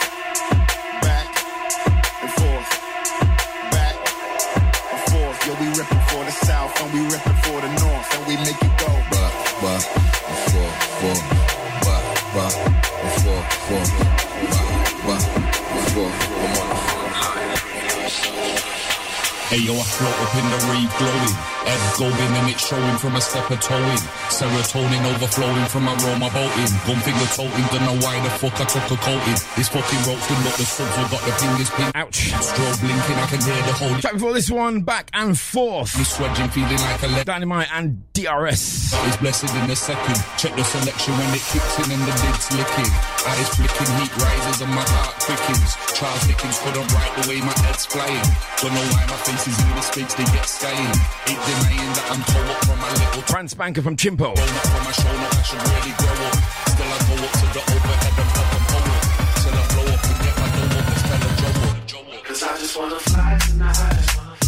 We rippin' for the south, and we rippin' for the north, and we make it go. Bah, bah, and four, bah, bah, and four, bah, bah, and four. I'm on the front line. Hey yo, I float up in the reef glowing, head going and it's showing from a step of towing. Serotonin overflowing from a roam of boating. Gun finger toting, don't know why the fuck I took a coating. This fucking rope's good, look the subs have got the fingers pink. Ouch. Strobe blinking, I can hear the whole. Track before this one, back and forth. I'm swedging, feeling like a lead. Dynamite and DRS. It's blessed in a second. Check the selection when it kicks in and the lid's licking. Eyes flicking, heat rises and my heart quickens. Charles Dickens couldn't write the way my head's flying. Don't know why my face is in the space they get skying. Ain't denying that I'm tall up from my little Trans Banker from Chimpo. Grown up from my shoulder, I should really grow up. Still I go up to the overhead and pop and pull up. Till I blow up and get my dough up, this fella Joe up. Cause I just wanna fly tonight.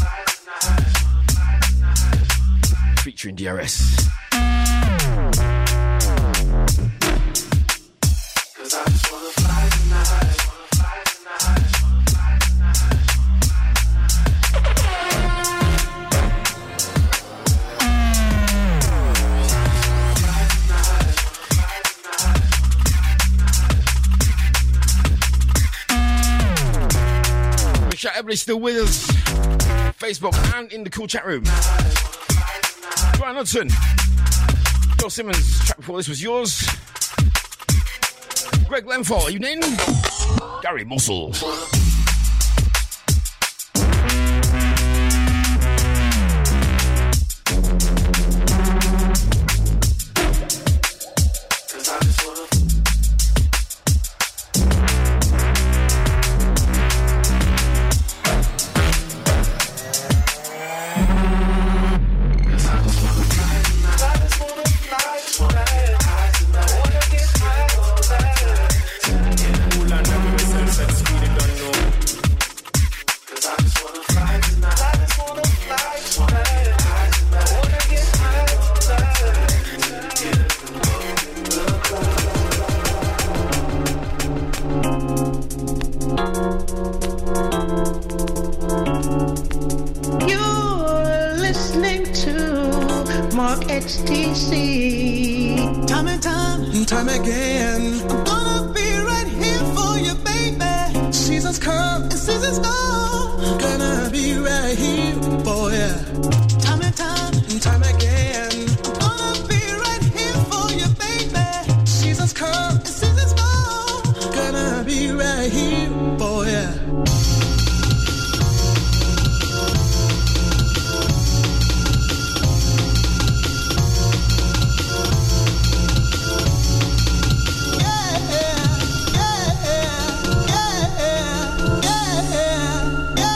Featuring DRS. Cause I just wanna fly tonight. Everybody's still with us. Facebook and in the cool chat room. Brian Hudson. Joe Simmons, track before this was yours. Greg Lenfall, evening. Gary Muscle. XTC. Time and time again. I'm gonna be right here for you, baby. Seasons come and seasons go. Gonna be right here for you. Time and time again. I'm gonna be right here for you, baby. Seasons come and seasons go. Gonna be right here for you. Yeah.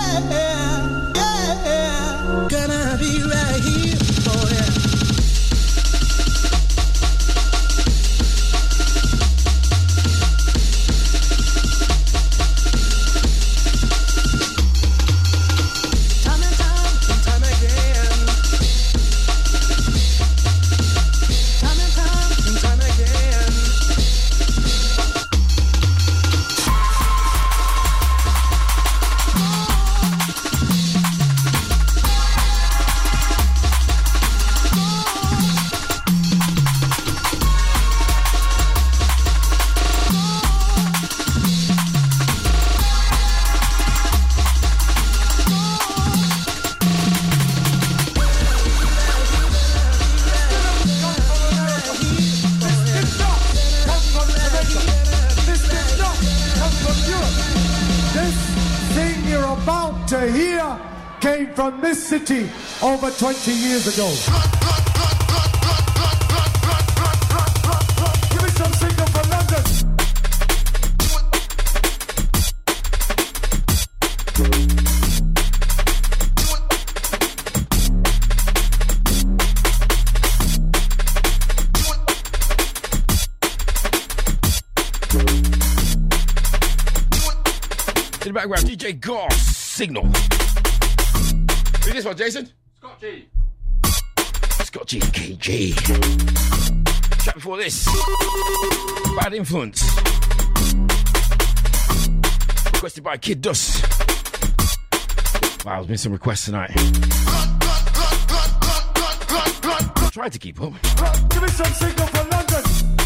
you're about to hear came from this city over 20 years ago. Give me some signal for London. In the background, DJ Goss, Signal. Who's this one, Jason? Scott G. Scott G, KG. Chat before this. Bad Influence. Requested by Kid Dust. Wow, there's been some requests tonight. Try to keep up. Give me some signal for London.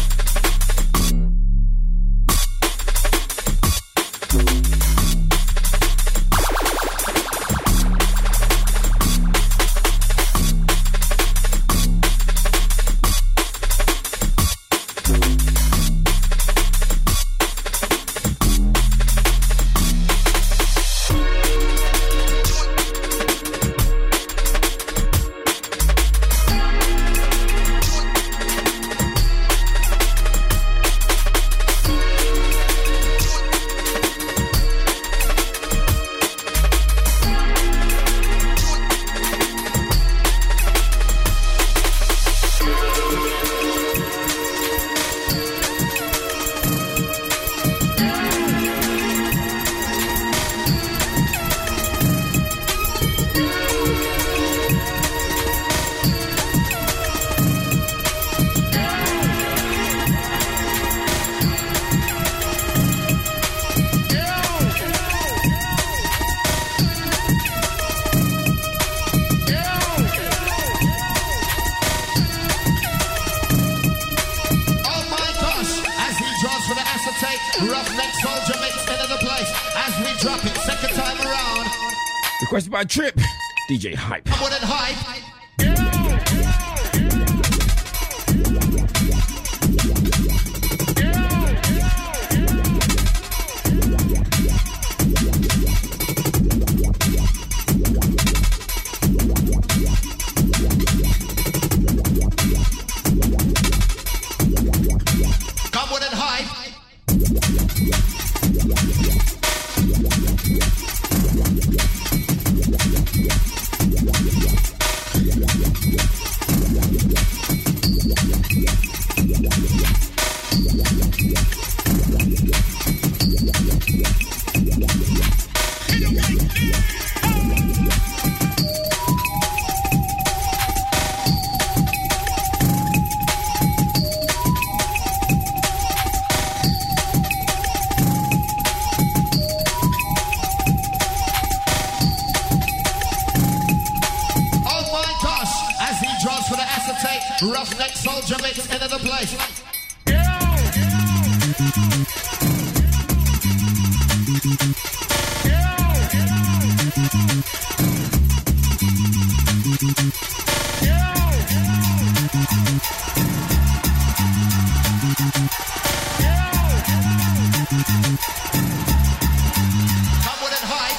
Requested by Trip, DJ Hype. What and Hype. Come with and Hype. Roughneck soldier mix into the place. Come with it hype.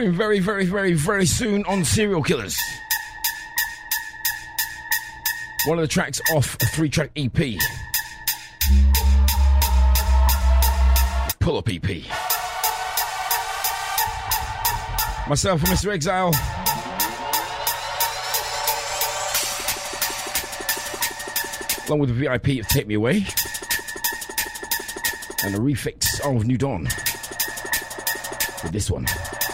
Coming very, very, very, very soon on Serial Killers. One of the tracks off a 3-track EP. Pull-up EP. Myself and Mr. Exile. Along with the VIP of Take Me Away. And a refix of New Dawn. With this one.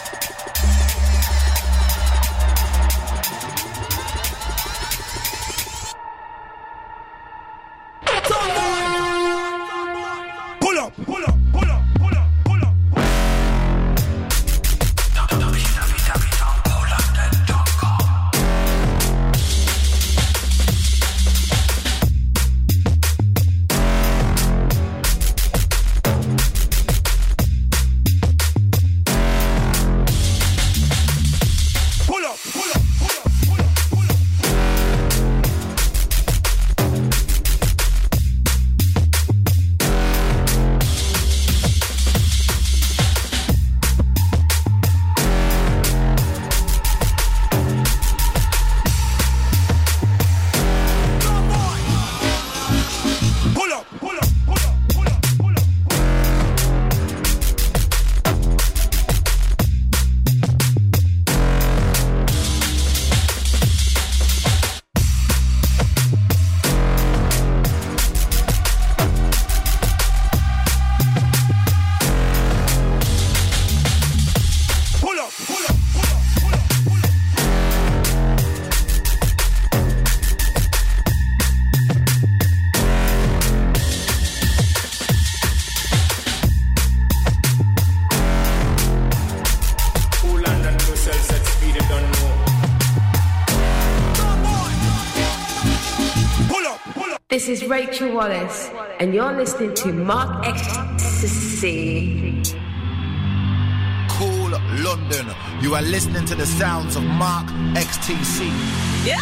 This is Rachel Wallace, and you're listening to Mark Ecstasy. Cool London. You are listening to the sounds of Mark XTC. Yeah!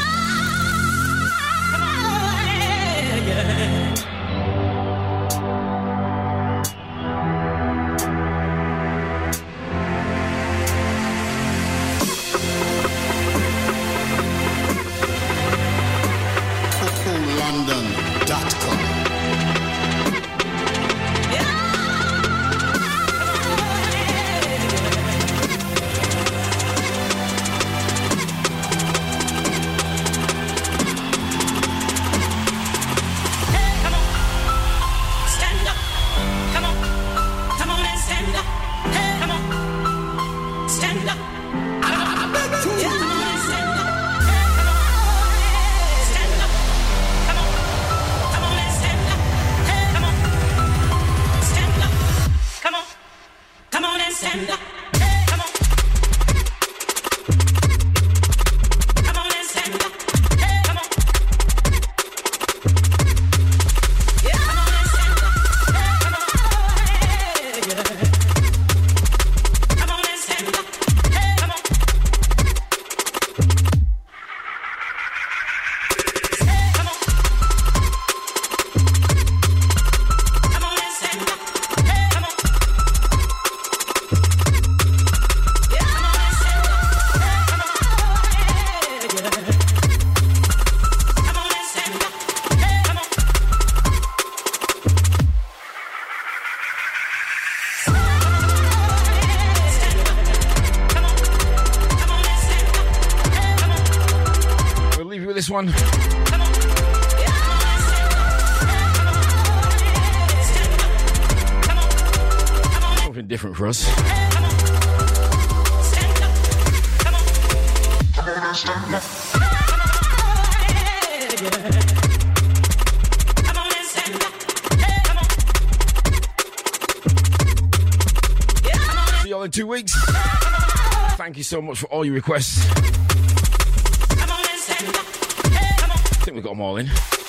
One. Something different for us. See y'all in 2 weeks. Thank you so much for all your requests. I think we've got them all in.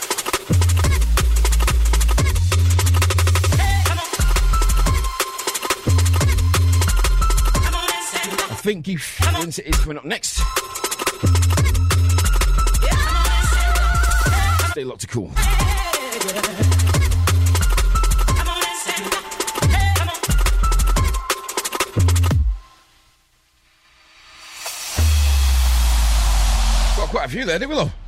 I think Keith Winsett is coming up next. Stay locked to Cool. few there, didn't we, love?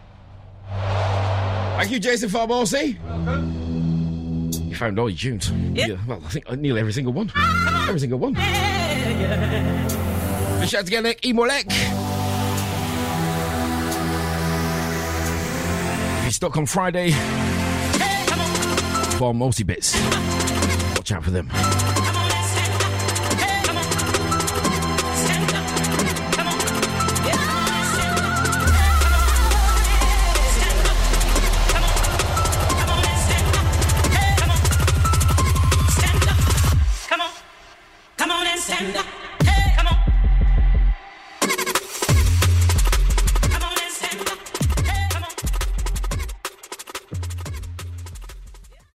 Thank you, Jason Farbosi. You found all your tunes. Yeah, well, I think nearly every single one. Every single one. Big shout out to Nick Emolek. If you're stuck on Friday for multi bits, watch out for them. Come on and stand up.